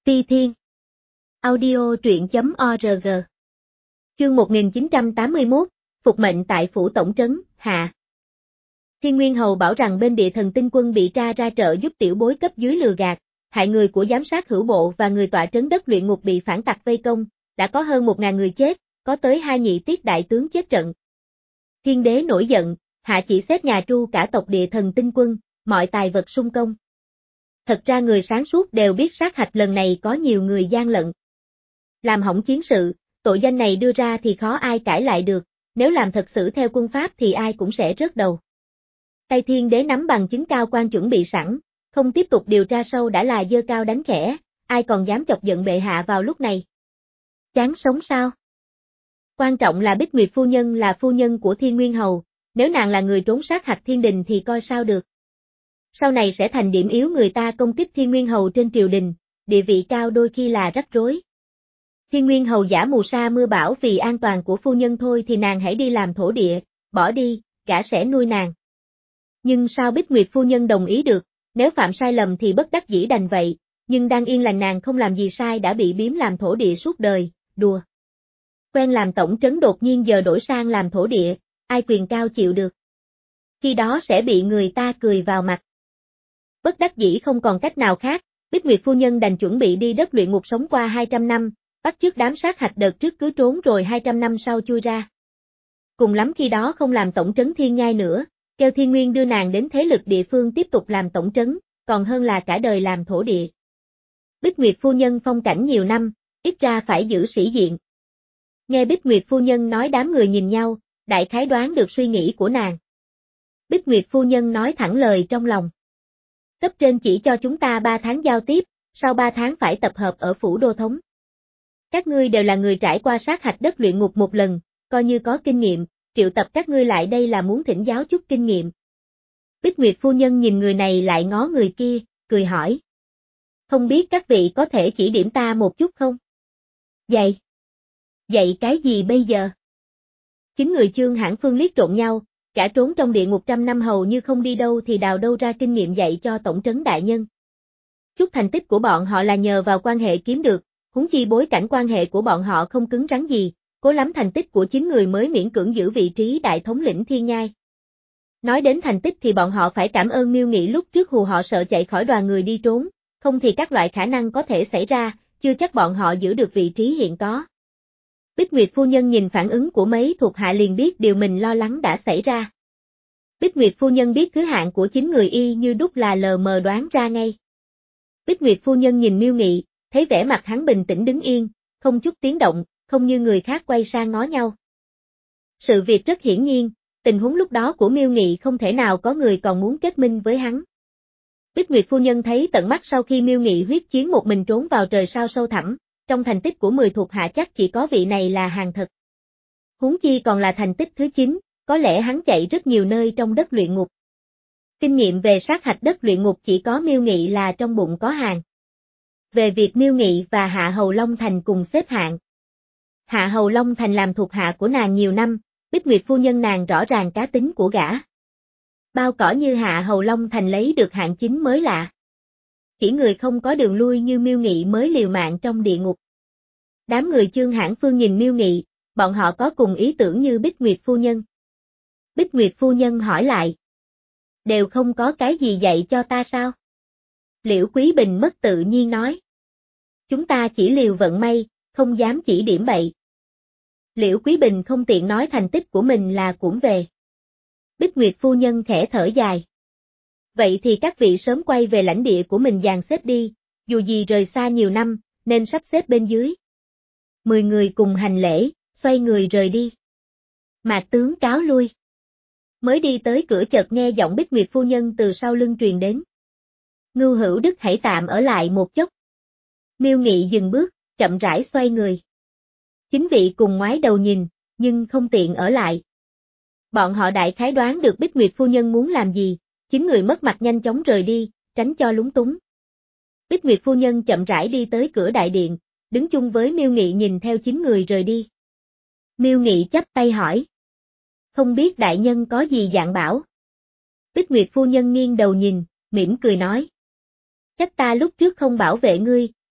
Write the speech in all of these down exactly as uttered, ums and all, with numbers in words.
Ti Thiên. Audio truyện chấm org. Chương một nghìn chín trăm tám mươi mốt, phục mệnh tại phủ tổng trấn, hạ. Thiên Nguyên Hầu bảo rằng bên Địa Thần Tinh Quân bị tra ra trợ giúp tiểu bối cấp dưới lừa gạt, hại người của giám sát hữu bộ và người tọa trấn đất luyện ngục bị phản tặc vây công, đã có hơn một ngàn người chết, có tới hai nhị tiết đại tướng chết trận. Thiên đế nổi giận, hạ chỉ xếp nhà tru cả tộc Địa Thần Tinh Quân, mọi tài vật sung công. Thật ra người sáng suốt đều biết sát hạch lần này có nhiều người gian lận. Làm hỏng chiến sự, tội danh này đưa ra thì khó ai cãi lại được, nếu làm thật sự theo quân pháp thì ai cũng sẽ rớt đầu. Tay Thiên đế nắm bằng chứng cao quan chuẩn bị sẵn, không tiếp tục điều tra sâu đã là giơ cao đánh khẽ, ai còn dám chọc giận bệ hạ vào lúc này. Chán sống sao? Quan trọng là Bích Nguyệt phu nhân là phu nhân của Thiên Nguyên Hầu, nếu nàng là người trốn sát hạch thiên đình thì coi sao được. Sau này sẽ thành điểm yếu người ta công kích Thiên Nguyên Hầu trên triều đình, địa vị cao đôi khi là rắc rối. Thiên Nguyên Hầu giả mù sa mưa bão vì an toàn của phu nhân thôi thì nàng hãy đi làm thổ địa, bỏ đi, gã sẽ nuôi nàng. Nhưng sao Bích Nguyệt phu nhân đồng ý được, nếu phạm sai lầm thì bất đắc dĩ đành vậy, nhưng đang yên lành nàng không làm gì sai đã bị biếm làm thổ địa suốt đời, đùa. Quen làm tổng trấn đột nhiên giờ đổi sang làm thổ địa, ai quyền cao chịu được. Khi đó sẽ bị người ta cười vào mặt. Bất đắc dĩ không còn cách nào khác, Bích Nguyệt phu nhân đành chuẩn bị đi đất luyện ngục sống qua hai trăm năm, bắt chước đám sát hạch đợt trước cứ trốn rồi hai trăm năm sau chui ra. Cùng lắm khi đó không làm tổng trấn Thiên Nhai nữa, kêu Thiên Nguyên đưa nàng đến thế lực địa phương tiếp tục làm tổng trấn, còn hơn là cả đời làm thổ địa. Bích Nguyệt phu nhân phong cảnh nhiều năm, ít ra phải giữ sĩ diện. Nghe Bích Nguyệt phu nhân nói đám người nhìn nhau, đại khái đoán được suy nghĩ của nàng. Bích Nguyệt phu nhân nói thẳng lời trong lòng. Cấp trên chỉ cho chúng ta ba tháng giao tiếp, sau ba tháng phải tập hợp ở phủ đô thống. Các ngươi đều là người trải qua sát hạch đất luyện ngục một lần, coi như có kinh nghiệm, triệu tập các ngươi lại đây là muốn thỉnh giáo chút kinh nghiệm. Bích Nguyệt phu nhân nhìn người này lại ngó người kia, cười hỏi. Không biết các vị có thể chỉ điểm ta một chút không? Dạy. Dạy cái gì bây giờ? Chính người Chương Hãn Phương liếc trộn nhau, cả trốn trong địa ngục trăm năm hầu như không đi đâu thì đào đâu ra kinh nghiệm dạy cho tổng trấn đại nhân. Chút thành tích của bọn họ là nhờ vào quan hệ kiếm được, huống chi bối cảnh quan hệ của bọn họ không cứng rắn gì, cố lắm thành tích của chính người mới miễn cưỡng giữ vị trí đại thống lĩnh Thiên Nhai. Nói đến thành tích thì bọn họ phải cảm ơn Miêu Nghị lúc trước hù họ sợ chạy khỏi đoàn người đi trốn, không thì các loại khả năng có thể xảy ra, chưa chắc bọn họ giữ được vị trí hiện có. Bích Nguyệt phu nhân nhìn phản ứng của mấy thuộc hạ liền biết điều mình lo lắng đã xảy ra. Bích Nguyệt phu nhân biết thứ hạng của chính người y như đúc là lờ mờ đoán ra ngay. Bích Nguyệt phu nhân nhìn Miêu Nghị, thấy vẻ mặt hắn bình tĩnh đứng yên, không chút tiếng động, không như người khác quay sang ngó nhau. Sự việc rất hiển nhiên, tình huống lúc đó của Miêu Nghị không thể nào có người còn muốn kết minh với hắn. Bích Nguyệt phu nhân thấy tận mắt sau khi Miêu Nghị huyết chiến một mình trốn vào trời sao sâu thẳm, trong thành tích của mười thuộc hạ chắc chỉ có vị này là hàng thật. Huống chi còn là thành tích thứ chín, có lẽ hắn chạy rất nhiều nơi trong đất luyện ngục. Kinh nghiệm về sát hạch đất luyện ngục chỉ có Miêu Nghị là trong bụng có hàng. Về việc Miêu Nghị và Hạ Hầu Long Thành cùng xếp hạng. Hạ Hầu Long Thành làm thuộc hạ của nàng nhiều năm, Bích Nguyệt phu nhân nàng rõ ràng cá tính của gã. Bao cỏ như Hạ Hầu Long Thành lấy được hạng chín mới lạ. Chỉ người không có đường lui như Miêu Nghị mới liều mạng trong địa ngục. Đám người Chương Hãn Phương nhìn Miêu Nghị, bọn họ có cùng ý tưởng như Bích Nguyệt phu nhân. Bích Nguyệt phu nhân hỏi lại. Đều không có cái gì dạy cho ta sao? Liễu Quý Bình mất tự nhiên nói. Chúng ta chỉ liều vận may, không dám chỉ điểm bậy. Liễu Quý Bình không tiện nói thành tích của mình là cũng về. Bích Nguyệt phu nhân khẽ thở dài. Vậy thì các vị sớm quay về lãnh địa của mình dàn xếp đi, dù gì rời xa nhiều năm, nên sắp xếp bên dưới. Mười người cùng hành lễ, xoay người rời đi. Mạc tướng cáo lui. Mới đi tới cửa chợt nghe giọng Bích Nguyệt phu nhân từ sau lưng truyền đến. Ngưu Hữu Đức hãy tạm ở lại một chốc. Miêu Nghị dừng bước, chậm rãi xoay người. Chính vị cùng ngoái đầu nhìn, nhưng không tiện ở lại. Bọn họ đại khái đoán được Bích Nguyệt phu nhân muốn làm gì, chính người mất mặt nhanh chóng rời đi, tránh cho lúng túng. Bích Nguyệt phu nhân chậm rãi đi tới cửa đại điện, đứng chung với Miêu Nghị nhìn theo chính người rời đi. Miêu Nghị chắp tay hỏi. Không biết đại nhân có gì dặn bảo. Bích Nguyệt phu nhân nghiêng đầu nhìn, mỉm cười nói. Trách ta lúc trước không bảo vệ ngươi,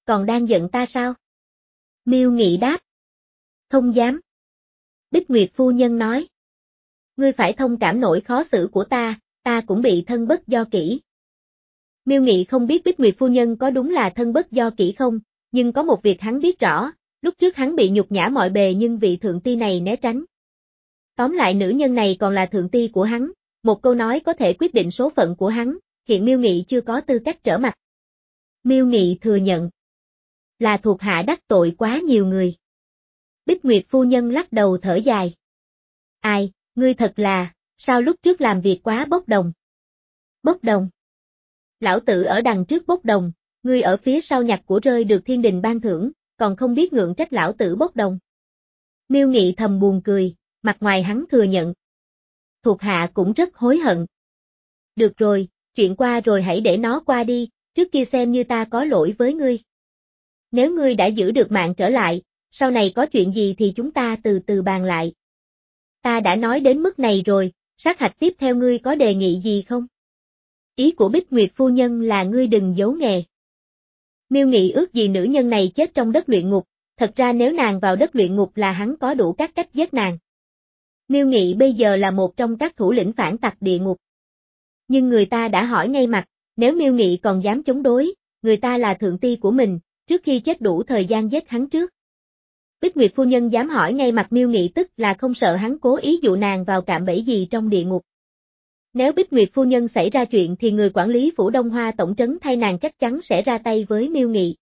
còn đang giận ta sao? Miêu Nghị đáp. Không dám. Bích Nguyệt phu nhân nói. Ngươi phải thông cảm nỗi khó xử của ta, ta cũng bị thân bất do kỷ. Miêu Nghị không biết Bích Nguyệt phu nhân có đúng là thân bất do kỷ không, nhưng có một việc hắn biết rõ, lúc trước hắn bị nhục nhã mọi bề nhưng vị thượng ti này né tránh. Tóm lại nữ nhân này còn là thượng ti của hắn, một câu nói có thể quyết định số phận của hắn, hiện Miêu Nghị chưa có tư cách trở mặt. Miêu Nghị thừa nhận. Là thuộc hạ đắc tội quá nhiều người. Bích Nguyệt phu nhân lắc đầu thở dài. Ai, ngươi thật là, sao lúc trước làm việc quá bốc đồng? Bốc đồng. Lão tử ở đằng trước bốc đồng, ngươi ở phía sau nhặt của rơi được thiên đình ban thưởng, còn không biết ngượng trách lão tử bốc đồng. Miêu Nghị thầm buồn cười, mặt ngoài hắn thừa nhận. Thuộc hạ cũng rất hối hận. Được rồi, chuyện qua rồi hãy để nó qua đi, trước kia xem như ta có lỗi với ngươi. Nếu ngươi đã giữ được mạng trở lại, sau này có chuyện gì thì chúng ta từ từ bàn lại. Ta đã nói đến mức này rồi, sát hạch tiếp theo ngươi có đề nghị gì không? Ý của Bích Nguyệt phu nhân là ngươi đừng giấu nghề. Miêu Nghị ước gì nữ nhân này chết trong đất luyện ngục, thật ra nếu nàng vào đất luyện ngục là hắn có đủ các cách giết nàng. Miêu Nghị bây giờ là một trong các thủ lĩnh phản tặc địa ngục. Nhưng người ta đã hỏi ngay mặt, nếu Miêu Nghị còn dám chống đối, người ta là thượng ti của mình, trước khi chết đủ thời gian giết hắn trước. Bích Nguyệt phu nhân dám hỏi ngay mặt Miêu Nghị tức là không sợ hắn cố ý dụ nàng vào cạm bẫy gì trong địa ngục. Nếu Bích Nguyệt phu nhân xảy ra chuyện thì người quản lý phủ Đông Hoa tổng trấn thay nàng chắc chắn sẽ ra tay với Miêu Nghị.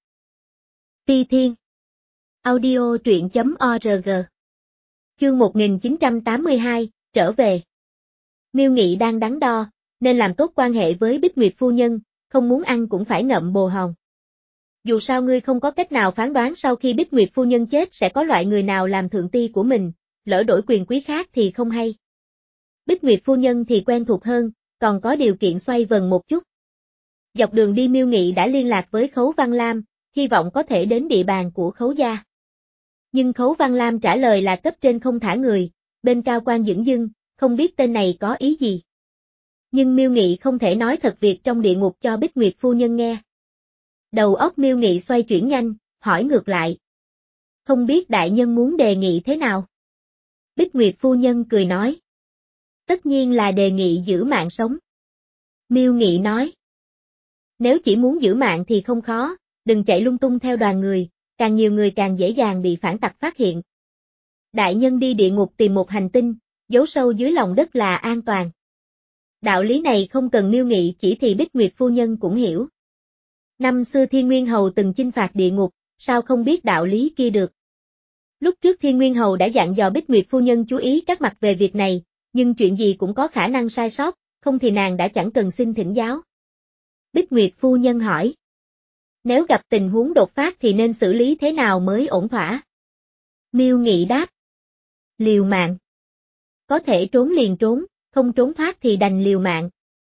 Phi Thiên Audio truyện chấm org Chương một nghìn chín trăm tám mươi hai, trở về. Miêu Nghị đang đắn đo, nên làm tốt quan hệ với Bích Nguyệt phu nhân, không muốn ăn cũng phải ngậm bồ hòn. Dù sao ngươi không có cách nào phán đoán sau khi Bích Nguyệt phu nhân chết sẽ có loại người nào làm thượng ti của mình, lỡ đổi quyền quý khác thì không hay. Bích Nguyệt phu nhân thì quen thuộc hơn, còn có điều kiện xoay vần một chút. Dọc đường đi Miêu Nghị đã liên lạc với Khấu Văn Lam, hy vọng có thể đến địa bàn của Khấu gia. Nhưng Khấu Văn Lam trả lời là cấp trên không thả người, bên cao quan dửng dưng, không biết tên này có ý gì. Nhưng Miêu Nghị không thể nói thật việc trong địa ngục cho Bích Nguyệt phu nhân nghe. Đầu óc Miêu Nghị xoay chuyển nhanh, hỏi ngược lại. Không biết đại nhân muốn đề nghị thế nào? Bích Nguyệt phu nhân cười nói. Tất nhiên là đề nghị giữ mạng sống. Miêu Nghị nói. Nếu chỉ muốn giữ mạng thì không khó, đừng chạy lung tung theo đoàn người, càng nhiều người càng dễ dàng bị phản tặc phát hiện. Đại nhân đi địa ngục tìm một hành tinh, giấu sâu dưới lòng đất là an toàn. Đạo lý này không cần Miêu Nghị chỉ thì Bích Nguyệt phu nhân cũng hiểu. Năm xưa Thiên Nguyên Hầu từng chinh phạt địa ngục, sao không biết đạo lý kia được. Lúc trước Thiên Nguyên Hầu đã dặn dò Bích Nguyệt phu nhân chú ý các mặt về việc này, nhưng chuyện gì cũng có khả năng sai sót, không thì nàng đã chẳng cần xin thỉnh giáo. Bích Nguyệt phu nhân hỏi. Nếu gặp tình huống đột phát thì nên xử lý thế nào mới ổn thỏa? Miêu Nghị đáp. Liều mạng. Có thể trốn liền trốn, không trốn thoát thì đành liều mạng.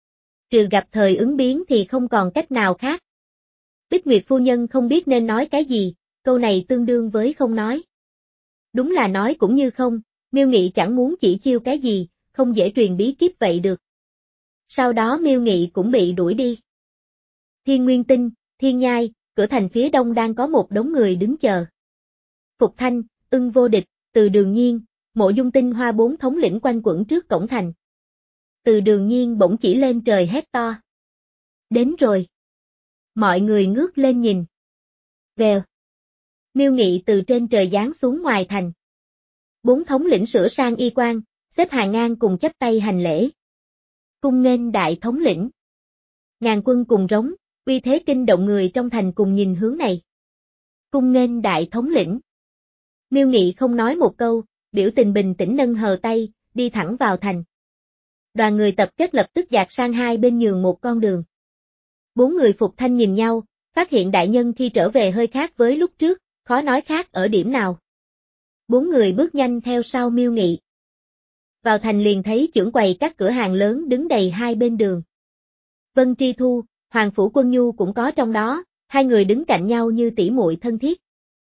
Trừ gặp thời ứng biến thì không còn cách nào khác. Bích Nguyệt phu nhân không biết nên nói cái gì, câu này tương đương với không nói. Đúng là nói cũng như không, Miêu Nghị chẳng muốn chỉ chiêu cái gì, không dễ truyền bí kíp vậy được. Sau đó Miêu Nghị cũng bị đuổi đi. Thiên Nguyên Tinh, Thiên Nhai, cửa thành phía đông đang có một đống người đứng chờ. Phục Thanh, Ưng Vô Địch, Từ Đường Nhiên, Mộ Dung Tinh Hoa bốn thống lĩnh quanh quẩn trước cổng thành. Từ Đường Nhiên bỗng chỉ lên trời hét to. Đến rồi. Mọi người ngước lên nhìn. Vèo. Miêu Nghị từ trên trời giáng xuống ngoài thành. Bốn thống lĩnh sửa sang y quan, xếp hàng ngang cùng chắp tay hành lễ. Cung nghênh đại thống lĩnh. Ngàn quân cùng rống, uy thế kinh động người trong thành cùng nhìn hướng này. Cung nghênh đại thống lĩnh. Miêu Nghị không nói một câu, biểu tình bình tĩnh nâng hờ tay, đi thẳng vào thành. Đoàn người tập kết lập tức dạt sang hai bên nhường một con đường. Bốn người Phục Thanh nhìn nhau, phát hiện đại nhân khi trở về hơi khác với lúc trước, khó nói khác ở điểm nào. Bốn người bước nhanh theo sau Miêu Nghị. Vào thành liền thấy chưởng quầy các cửa hàng lớn đứng đầy hai bên đường. Vân Tri Thu, Hoàng Phủ Quân Nhu cũng có trong đó, hai người đứng cạnh nhau như tỉ muội thân thiết.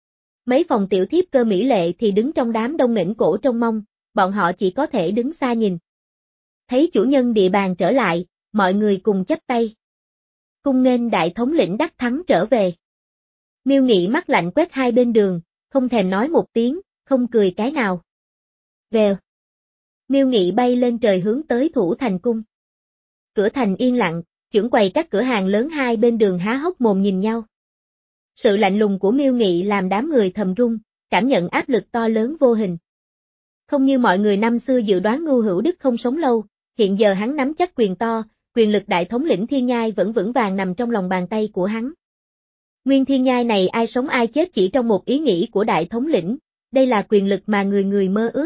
Mấy phòng tiểu thiếp cơ mỹ lệ thì đứng trong đám đông nghển cổ trông mong, bọn họ chỉ có thể đứng xa nhìn. Thấy chủ nhân địa bàn trở lại, mọi người cùng chắp tay. Cung nghênh đại thống lĩnh đắc thắng trở về. Miêu Nghị mắt lạnh quét hai bên đường, không thèm nói một tiếng, không cười cái nào. Vèo. Miêu Nghị bay lên trời hướng tới Thủ Thành Cung. Cửa thành yên lặng, chưởng quầy các cửa hàng lớn hai bên đường há hốc mồm nhìn nhau. Sự lạnh lùng của Miêu Nghị làm đám người thầm run, cảm nhận áp lực to lớn vô hình. Không như mọi người năm xưa dự đoán Ngưu Hữu Đức không sống lâu, hiện giờ hắn nắm chắc quyền to, quyền lực đại thống lĩnh thiên nhai vẫn vững vàng nằm trong lòng bàn tay của hắn. Nguyên thiên nhai này ai sống ai chết chỉ trong một ý nghĩ của đại thống lĩnh, đây là quyền lực mà người người mơ ước.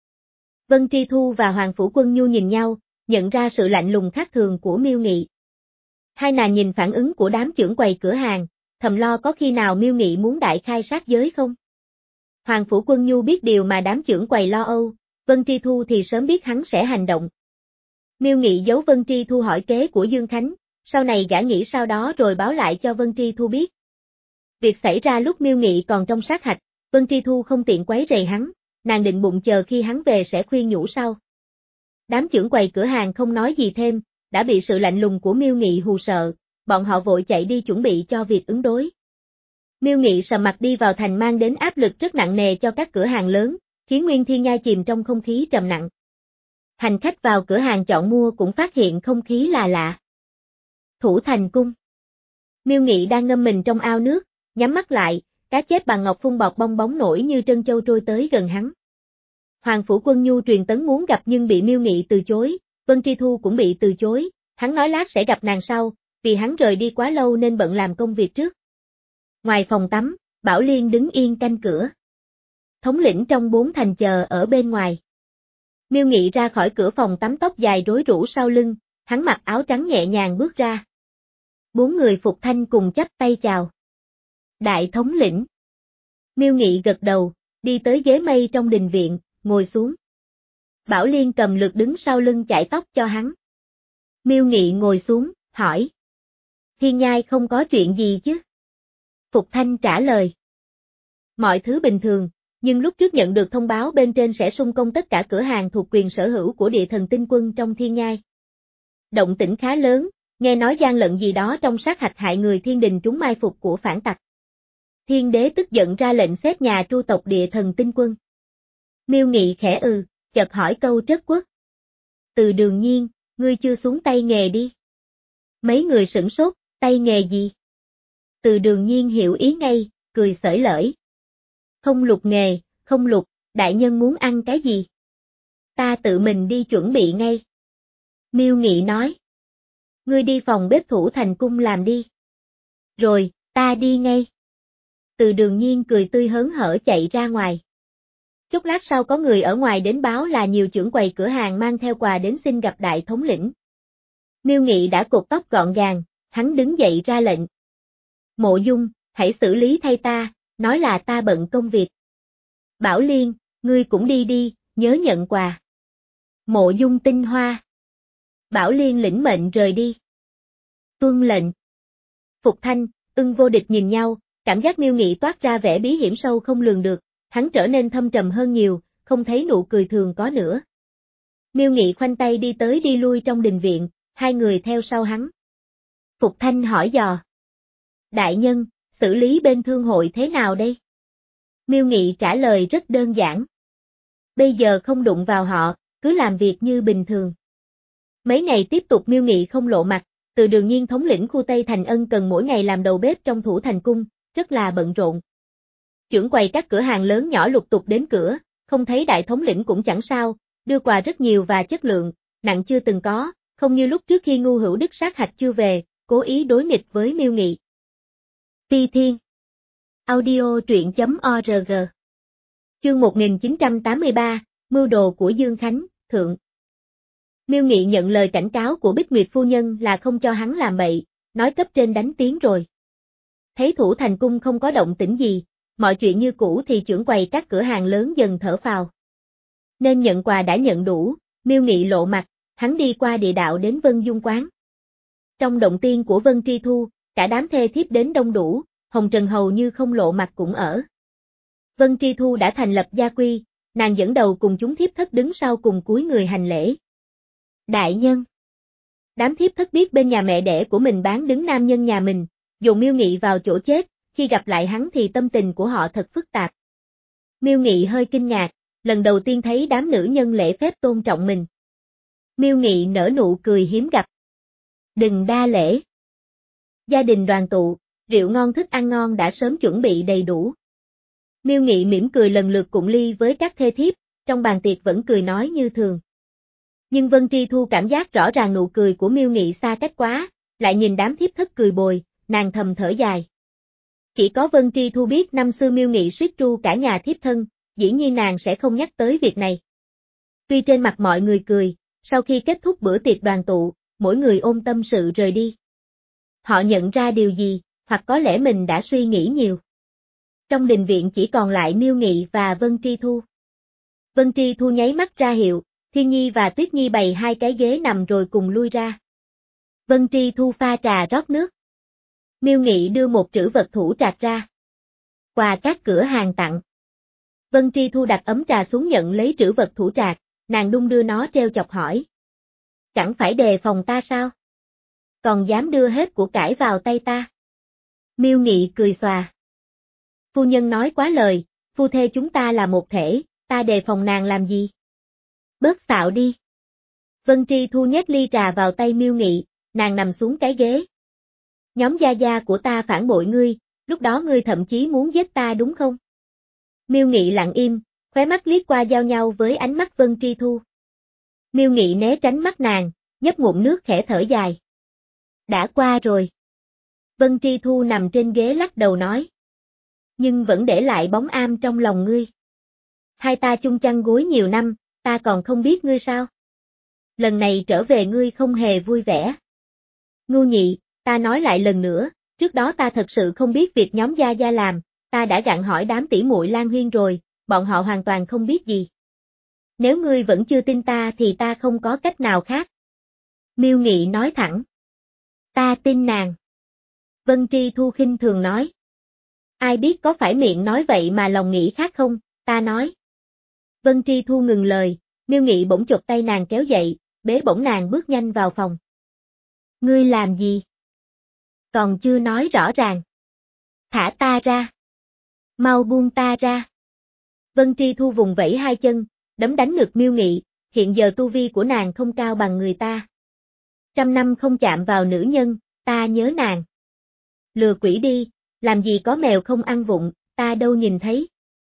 Vân Tri Thu và Hoàng Phủ Quân Nhu nhìn nhau, nhận ra sự lạnh lùng khác thường của Miêu Nghị. Hai nàng nhìn phản ứng của đám trưởng quầy cửa hàng, thầm lo có khi nào Miêu Nghị muốn đại khai sát giới không? Hoàng Phủ Quân Nhu biết điều mà đám trưởng quầy lo âu, Vân Tri Thu thì sớm biết hắn sẽ hành động. Miêu Nghị giấu Vân Tri Thu hỏi kế của Dương Khánh, sau này gã nghĩ sau đó rồi báo lại cho Vân Tri Thu biết. Việc xảy ra lúc Miêu Nghị còn trong sát hạch, Vân Tri Thu không tiện quấy rầy hắn, nàng định bụng chờ khi hắn về sẽ khuyên nhủ sau. Đám trưởng quầy cửa hàng không nói gì thêm, đã bị sự lạnh lùng của Miêu Nghị hù sợ, bọn họ vội chạy đi chuẩn bị cho việc ứng đối. Miêu Nghị sầm mặt đi vào thành mang đến áp lực rất nặng nề cho các cửa hàng lớn, khiến Nguyên Thiên Nhai chìm trong không khí trầm nặng. Hành khách vào cửa hàng chọn mua cũng phát hiện không khí là lạ. Thủ Thành Cung. Miêu Nghị đang ngâm mình trong ao nước, nhắm mắt lại, cá chép bằng ngọc phun bọt bong bóng nổi như trân châu trôi tới gần hắn. Hoàng Phủ Quân Nhu truyền tấn muốn gặp nhưng bị Miêu Nghị từ chối, Vân Tri Thu cũng bị từ chối, hắn nói lát sẽ gặp nàng sau, vì hắn rời đi quá lâu nên bận làm công việc trước. Ngoài phòng tắm, Bảo Liên đứng yên canh cửa. Thống lĩnh trong bốn thành chờ ở bên ngoài. Miêu Nghị ra khỏi cửa phòng tắm tóc dài rối rủ sau lưng, hắn mặc áo trắng nhẹ nhàng bước ra. Bốn người phục thanh cùng chắp tay chào. Đại thống lĩnh. Miêu Nghị gật đầu, đi tới ghế mây trong đình viện, ngồi xuống. Bảo Liên cầm lược đứng sau lưng chải tóc cho hắn. Miêu Nghị ngồi xuống, hỏi. Thiên Nhai không có chuyện gì chứ? Phục Thanh trả lời. Mọi thứ bình thường, nhưng lúc trước nhận được thông báo bên trên sẽ xung công tất cả cửa hàng thuộc quyền sở hữu của Địa Thần Tinh Quân trong Thiên Nhai. Động tĩnh khá lớn, nghe nói gian lận gì đó trong sát hạch hại người thiên đình trúng mai phục của phản tặc. Thiên đế tức giận ra lệnh xét nhà tru tộc Địa Thần Tinh Quân. Miêu Nghị khẽ ừ, chợt hỏi câu trất quốc. Từ Đường Nhiên, ngươi chưa xuống tay nghề đi. Mấy người sửng sốt, tay nghề gì? Từ Đường Nhiên hiểu ý ngay, cười xởi lởi. Không lục nghề, không lục, đại nhân muốn ăn cái gì? Ta tự mình đi chuẩn bị ngay. Miêu Nghị nói. Ngươi đi phòng bếp Thủ Thành Cung làm đi. Rồi, ta đi ngay. Từ Đường Nhiên cười tươi hớn hở chạy ra ngoài. Chút lát sau có người ở ngoài đến báo là nhiều trưởng quầy cửa hàng mang theo quà đến xin gặp đại thống lĩnh. Miêu Nghị đã cột tóc gọn gàng, hắn đứng dậy ra lệnh. Mộ Dung, hãy xử lý thay ta, nói là ta bận công việc. Bảo Liên, ngươi cũng đi đi, nhớ nhận quà. Mộ Dung tinh hoa. Bảo Liên lĩnh mệnh rời đi. Tuân lệnh. Phục Thanh, Ưng Vô Địch nhìn nhau, cảm giác Miêu Nghị toát ra vẻ bí hiểm sâu không lường được, hắn trở nên thâm trầm hơn nhiều, không thấy nụ cười thường có nữa. Miêu Nghị khoanh tay đi tới đi lui trong đình viện, hai người theo sau hắn. Phục Thanh hỏi dò. Đại nhân, xử lý bên thương hội thế nào đây? Miêu Nghị trả lời rất đơn giản. Bây giờ không đụng vào họ, cứ làm việc như bình thường. Mấy ngày tiếp tục Miêu Nghị không lộ mặt, Từ Đường Nhiên thống lĩnh khu Tây Thành ân cần mỗi ngày làm đầu bếp trong Thủ Thành Cung, rất là bận rộn. Trưởng quầy các cửa hàng lớn nhỏ lục tục đến cửa, không thấy đại thống lĩnh cũng chẳng sao, đưa quà rất nhiều và chất lượng, nặng chưa từng có, không như lúc trước khi Ngưu Hữu Đức sát hạch chưa về, cố ý đối nghịch với Miêu Nghị. Phi Thiên. Audio truyện chấm org. Chương một nghìn chín trăm tám mươi ba, Mưu đồ của Dương Khánh, Thượng. Miêu Nghị nhận lời cảnh cáo của Bích Nguyệt phu nhân là không cho hắn làm bậy, nói cấp trên đánh tiếng rồi. Thấy Thủ Thành Cung không có động tĩnh gì, mọi chuyện như cũ thì trưởng quầy các cửa hàng lớn dần thở phào. Nên nhận quà đã nhận đủ, Miêu Nghị lộ mặt, hắn đi qua địa đạo đến Vân Dung Quán. Trong động tiên của Vân Tri Thu, cả đám thê thiếp đến đông đủ, Hồng Trần hầu như không lộ mặt cũng ở. Vân Tri Thu đã thành lập gia quy, nàng dẫn đầu cùng chúng thiếp thất đứng sau cùng cúi người hành lễ. Đại nhân. Đám thiếp thất biết bên nhà mẹ đẻ của mình bán đứng nam nhân nhà mình, dồn Miêu Nghị vào chỗ chết, khi gặp lại hắn thì tâm tình của họ thật phức tạp. Miêu Nghị hơi kinh ngạc, lần đầu tiên thấy đám nữ nhân lễ phép tôn trọng mình. Miêu Nghị nở nụ cười hiếm gặp. Đừng đa lễ. Gia đình đoàn tụ, rượu ngon thức ăn ngon đã sớm chuẩn bị đầy đủ. Miêu Nghị mỉm cười lần lượt cụng ly với các thê thiếp, trong bàn tiệc vẫn cười nói như thường. Nhưng Vân Tri Thu cảm giác rõ ràng nụ cười của Miêu Nghị xa cách quá, lại nhìn đám thiếp thất cười bồi, nàng thầm thở dài. Chỉ có Vân Tri Thu biết năm xưa Miêu Nghị suýt tru cả nhà thiếp thân, dĩ nhiên nàng sẽ không nhắc tới việc này. Tuy trên mặt mọi người cười, sau khi kết thúc bữa tiệc đoàn tụ, mỗi người ôm tâm sự rời đi. Họ nhận ra điều gì, hoặc có lẽ mình đã suy nghĩ nhiều. Trong đình viện chỉ còn lại Miêu Nghị và Vân Tri Thu. Vân Tri Thu nháy mắt ra hiệu, Thiên Nhi và Tuyết Nhi bày hai cái ghế nằm rồi cùng lui ra. Vân Tri Thu pha trà rót nước. Miêu Nghị đưa một trữ vật thủ trạc ra. Quà các cửa hàng tặng. Vân Tri Thu đặt ấm trà xuống nhận lấy trữ vật thủ trạc, nàng đung đưa nó treo chọc hỏi. Chẳng phải đề phòng ta sao? Còn dám đưa hết của cải vào tay ta? Miêu Nghị cười xòa. Phu nhân nói quá lời, phu thê chúng ta là một thể, ta đề phòng nàng làm gì? Bớt xạo đi. Vân Tri Thu nhét ly trà vào tay Miêu Nghị, nàng nằm xuống cái ghế. Nhóm gia gia của ta phản bội ngươi, lúc đó ngươi thậm chí muốn giết ta đúng không? Miêu Nghị lặng im, khóe mắt liếc qua giao nhau với ánh mắt Vân Tri Thu. Miêu Nghị né tránh mắt nàng, nhấp ngụm nước khẽ thở dài. Đã qua rồi. Vân Tri Thu nằm trên ghế lắc đầu nói. Nhưng vẫn để lại bóng am trong lòng ngươi. Hai ta chung chăn gối nhiều năm, ta còn không biết ngươi sao? Lần này trở về ngươi không hề vui vẻ. Ngu Nhị, ta nói lại lần nữa, trước đó ta thật sự không biết việc nhóm gia gia làm, ta đã gặng hỏi đám tỷ muội Lan Huyên rồi, bọn họ hoàn toàn không biết gì. Nếu ngươi vẫn chưa tin ta thì ta không có cách nào khác. Miêu Nghị nói thẳng. Ta tin nàng. Vân Tri Thu khinh thường nói. Ai biết có phải miệng nói vậy mà lòng nghĩ khác không, ta nói. Vân Tri Thu ngừng lời, Miêu Nghị bỗng chộp tay nàng kéo dậy, bế bổng nàng bước nhanh vào phòng. Ngươi làm gì? Còn chưa nói rõ ràng. Thả ta ra. Mau buông ta ra. Vân Tri Thu vùng vẫy hai chân, đấm đánh ngực Miêu Nghị, hiện giờ tu vi của nàng không cao bằng người ta. Trăm năm không chạm vào nữ nhân, ta nhớ nàng. Lừa quỷ đi, làm gì có mèo không ăn vụng, ta đâu nhìn thấy.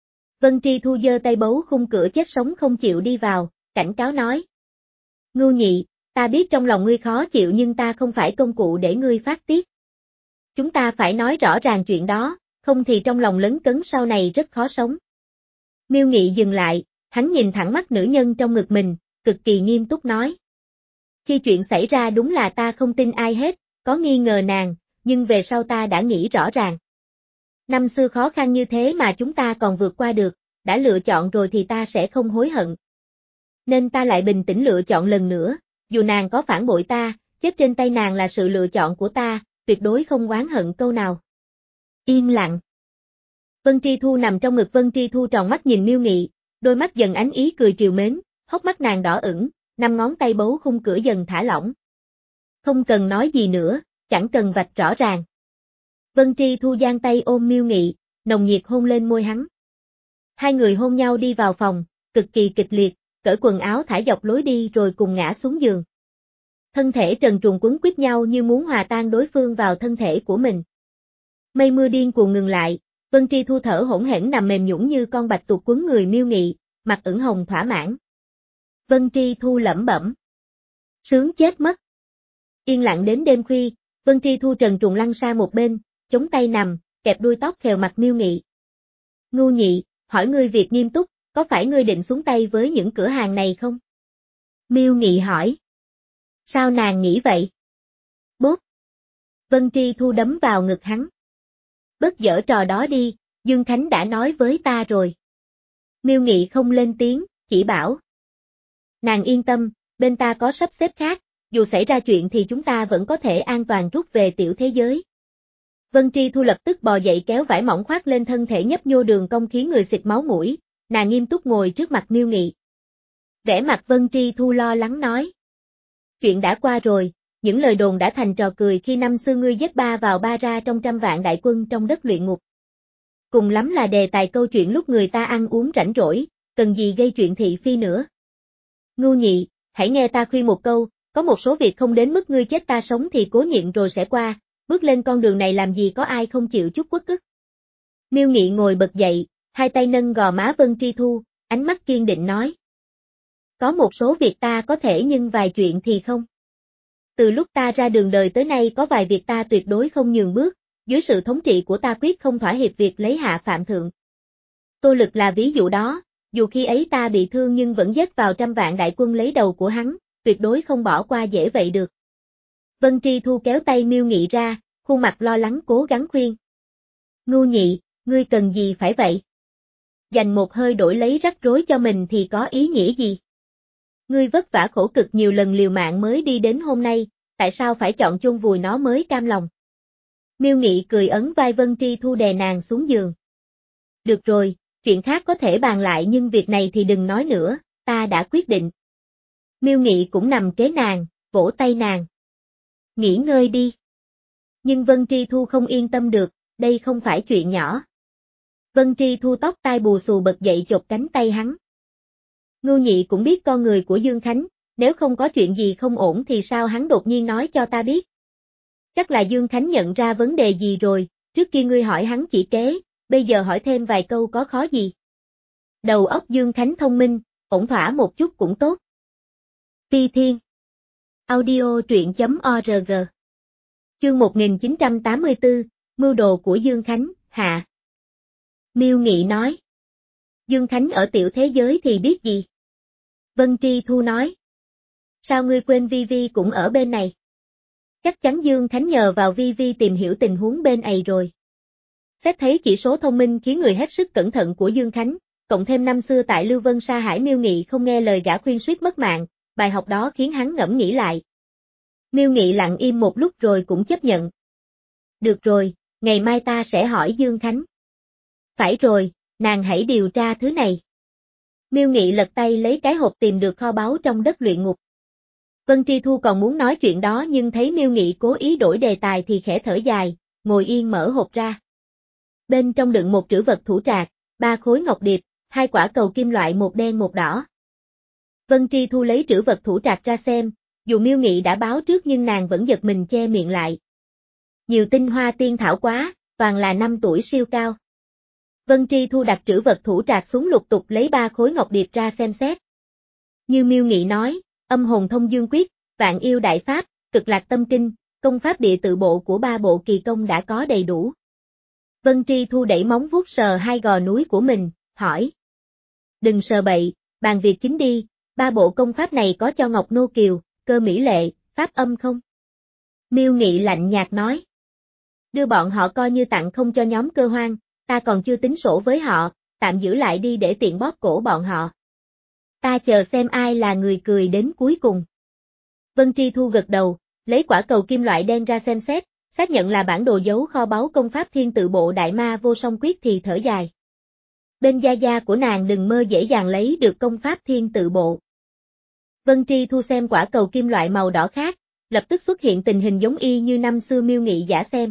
Vân Tri Thu giơ tay bấu khung cửa chết sống không chịu đi vào, cảnh cáo nói. Ngưu Nhị, ta biết trong lòng ngươi khó chịu nhưng ta không phải công cụ để ngươi phát tiết. Chúng ta phải nói rõ ràng chuyện đó, không thì trong lòng lấn cấn sau này rất khó sống. Miêu Nghị dừng lại, hắn nhìn thẳng mắt nữ nhân trong ngực mình, cực kỳ nghiêm túc nói. Khi chuyện xảy ra đúng là ta không tin ai hết, có nghi ngờ nàng, nhưng về sau ta đã nghĩ rõ ràng. Năm xưa khó khăn như thế mà chúng ta còn vượt qua được, đã lựa chọn rồi thì ta sẽ không hối hận. Nên ta lại bình tĩnh lựa chọn lần nữa, dù nàng có phản bội ta, chết trên tay nàng là sự lựa chọn của ta, tuyệt đối không oán hận câu nào. Yên lặng. Vân Tri Thu nằm trong ngực Vân Tri Thu tròn mắt nhìn Miêu Nghị, đôi mắt dần ánh ý cười trìu mến, hốc mắt nàng đỏ ửng, năm ngón tay bấu khung cửa dần thả lỏng. Không cần nói gì nữa, chẳng cần vạch rõ ràng. Vân Tri Thu giang tay ôm Miêu Nghị, nồng nhiệt hôn lên môi hắn. Hai người hôn nhau đi vào phòng, cực kỳ kịch liệt, cởi quần áo thả dọc lối đi rồi cùng ngã xuống giường. Thân thể trần truồng quấn quýt nhau như muốn hòa tan đối phương vào thân thể của mình. Mây mưa điên cuồng ngừng lại, Vân Tri Thu thở hỗn hển nằm mềm nhũn như con bạch tuộc quấn người Miêu Nghị, mặt ửng hồng thỏa mãn. Vân Tri Thu lẩm bẩm. Sướng chết mất. Yên lặng đến đêm khuya, Vân Tri Thu trần truồng lăn sang một bên, chống tay nằm, kẹp đuôi tóc khều mặt Miêu Nghị. Ngu Nhị, hỏi ngươi việc nghiêm túc, có phải ngươi định xuống tay với những cửa hàng này không? Miêu Nghị hỏi. Sao nàng nghĩ vậy? Bốp. Vân Tri Thu đấm vào ngực hắn. Bớt giở trò đó đi, Dương Khánh đã nói với ta rồi. Miêu Nghị không lên tiếng, chỉ bảo. Nàng yên tâm, bên ta có sắp xếp khác, dù xảy ra chuyện thì chúng ta vẫn có thể an toàn rút về tiểu thế giới. Vân Tri Thu lập tức bò dậy kéo vải mỏng khoác lên thân thể nhấp nhô đường cong khiến người xịt máu mũi, nàng nghiêm túc ngồi trước mặt Miêu Nghị. Vẻ mặt Vân Tri Thu lo lắng nói. Chuyện đã qua rồi, những lời đồn đã thành trò cười khi năm xưa ngươi dắt ba vào ba ra trong trăm vạn đại quân trong đất luyện ngục. Cùng lắm là đề tài câu chuyện lúc người ta ăn uống rảnh rỗi, cần gì gây chuyện thị phi nữa. Ngưu Nhị, hãy nghe ta khuyên một câu, có một số việc không đến mức ngươi chết ta sống thì cố nhịn rồi sẽ qua, bước lên con đường này làm gì có ai không chịu chút uất ức. Miêu Nghị ngồi bật dậy, hai tay nâng gò má Vân Tri Thu, ánh mắt kiên định nói. Có một số việc ta có thể nhưng vài chuyện thì không. Từ lúc ta ra đường đời tới nay có vài việc ta tuyệt đối không nhường bước, dưới sự thống trị của ta quyết không thỏa hiệp việc lấy hạ phạm thượng. Tô Lực là ví dụ đó, dù khi ấy ta bị thương nhưng vẫn dết vào trăm vạn đại quân lấy đầu của hắn, tuyệt đối không bỏ qua dễ vậy được. Vân Tri Thu kéo tay Miêu Nghị ra, khuôn mặt lo lắng cố gắng khuyên. Ngưu Nhị, ngươi cần gì phải vậy? Dành một hơi đổi lấy rắc rối cho mình thì có ý nghĩa gì? Ngươi vất vả khổ cực nhiều lần liều mạng mới đi đến hôm nay, tại sao phải chọn chôn vùi nó mới cam lòng? Miêu Nghị cười ấn vai Vân Tri Thu đè nàng xuống giường. Được rồi, chuyện khác có thể bàn lại nhưng việc này thì đừng nói nữa, ta đã quyết định. Miêu Nghị cũng nằm kế nàng, vỗ tay nàng. Nghỉ ngơi đi. Nhưng Vân Tri Thu không yên tâm được, đây không phải chuyện nhỏ. Vân Tri Thu tóc tai bù xù bật dậy chộp cánh tay hắn. Ngưu Nhị cũng biết con người của Dương Khánh, nếu không có chuyện gì không ổn thì sao hắn đột nhiên nói cho ta biết. Chắc là Dương Khánh nhận ra vấn đề gì rồi, trước kia ngươi hỏi hắn chỉ kế, bây giờ hỏi thêm vài câu có khó gì. Đầu óc Dương Khánh thông minh, ổn thỏa một chút cũng tốt. Phi Thiên Audio truyện chấm org Chương một nghìn chín trăm tám mươi tư, Mưu đồ của Dương Khánh, hạ. Miêu Nghị nói. Dương Khánh ở tiểu thế giới thì biết gì? Vân Tri Thu nói. Sao ngươi quên Vi Vi cũng ở bên này? Chắc chắn Dương Khánh nhờ vào Vi Vi tìm hiểu tình huống bên ấy rồi. Xét thấy chỉ số thông minh khiến người hết sức cẩn thận của Dương Khánh, cộng thêm năm xưa tại Lưu Vân Sa Hải Miêu Nghị không nghe lời gã khuyên suýt mất mạng, bài học đó khiến hắn ngẫm nghĩ lại. Miêu Nghị lặng im một lúc rồi cũng chấp nhận. Được rồi, ngày mai ta sẽ hỏi Dương Khánh. Phải rồi, nàng hãy điều tra thứ này. Miêu Nghị lật tay lấy cái hộp tìm được kho báu trong đất luyện ngục. Vân Tri Thu còn muốn nói chuyện đó nhưng thấy Miêu Nghị cố ý đổi đề tài thì khẽ thở dài, ngồi yên mở hộp ra. Bên trong đựng một trữ vật thủ trạc, ba khối ngọc điệp, hai quả cầu kim loại một đen một đỏ. Vân Tri Thu lấy trữ vật thủ trạc ra xem, dù Miêu Nghị đã báo trước nhưng nàng vẫn giật mình che miệng lại. Nhiều tinh hoa tiên thảo quá, toàn là năm tuổi siêu cao. Vân Tri Thu đặt trữ vật thủ trạc xuống lục tục lấy ba khối ngọc điệp ra xem xét. Như Miêu Nghị nói, âm hồn thông dương quyết, vạn yêu đại pháp, cực lạc tâm kinh, công pháp địa tự bộ của ba bộ kỳ công đã có đầy đủ. Vân Tri Thu đẩy móng vuốt sờ hai gò núi của mình, hỏi. Đừng sờ bậy, bàn việc chính đi, ba bộ công pháp này có cho Ngọc Nô Kiều, Cơ Mỹ Lệ, pháp âm không? Miêu Nghị lạnh nhạt nói. Đưa bọn họ coi như tặng không cho nhóm Cơ Hoang, ta còn chưa tính sổ với họ, tạm giữ lại đi để tiện bóp cổ bọn họ. Ta chờ xem ai là người cười đến cuối cùng. Vân Tri Thu gật đầu, lấy quả cầu kim loại đen ra xem xét, xác nhận là bản đồ giấu kho báu công pháp thiên tự bộ đại ma vô song quyết thì thở dài. Bên gia gia của nàng đừng mơ dễ dàng lấy được công pháp thiên tự bộ. Vân Tri Thu xem quả cầu kim loại màu đỏ khác, lập tức xuất hiện tình hình giống y như năm xưa Miêu Nghị giả xem.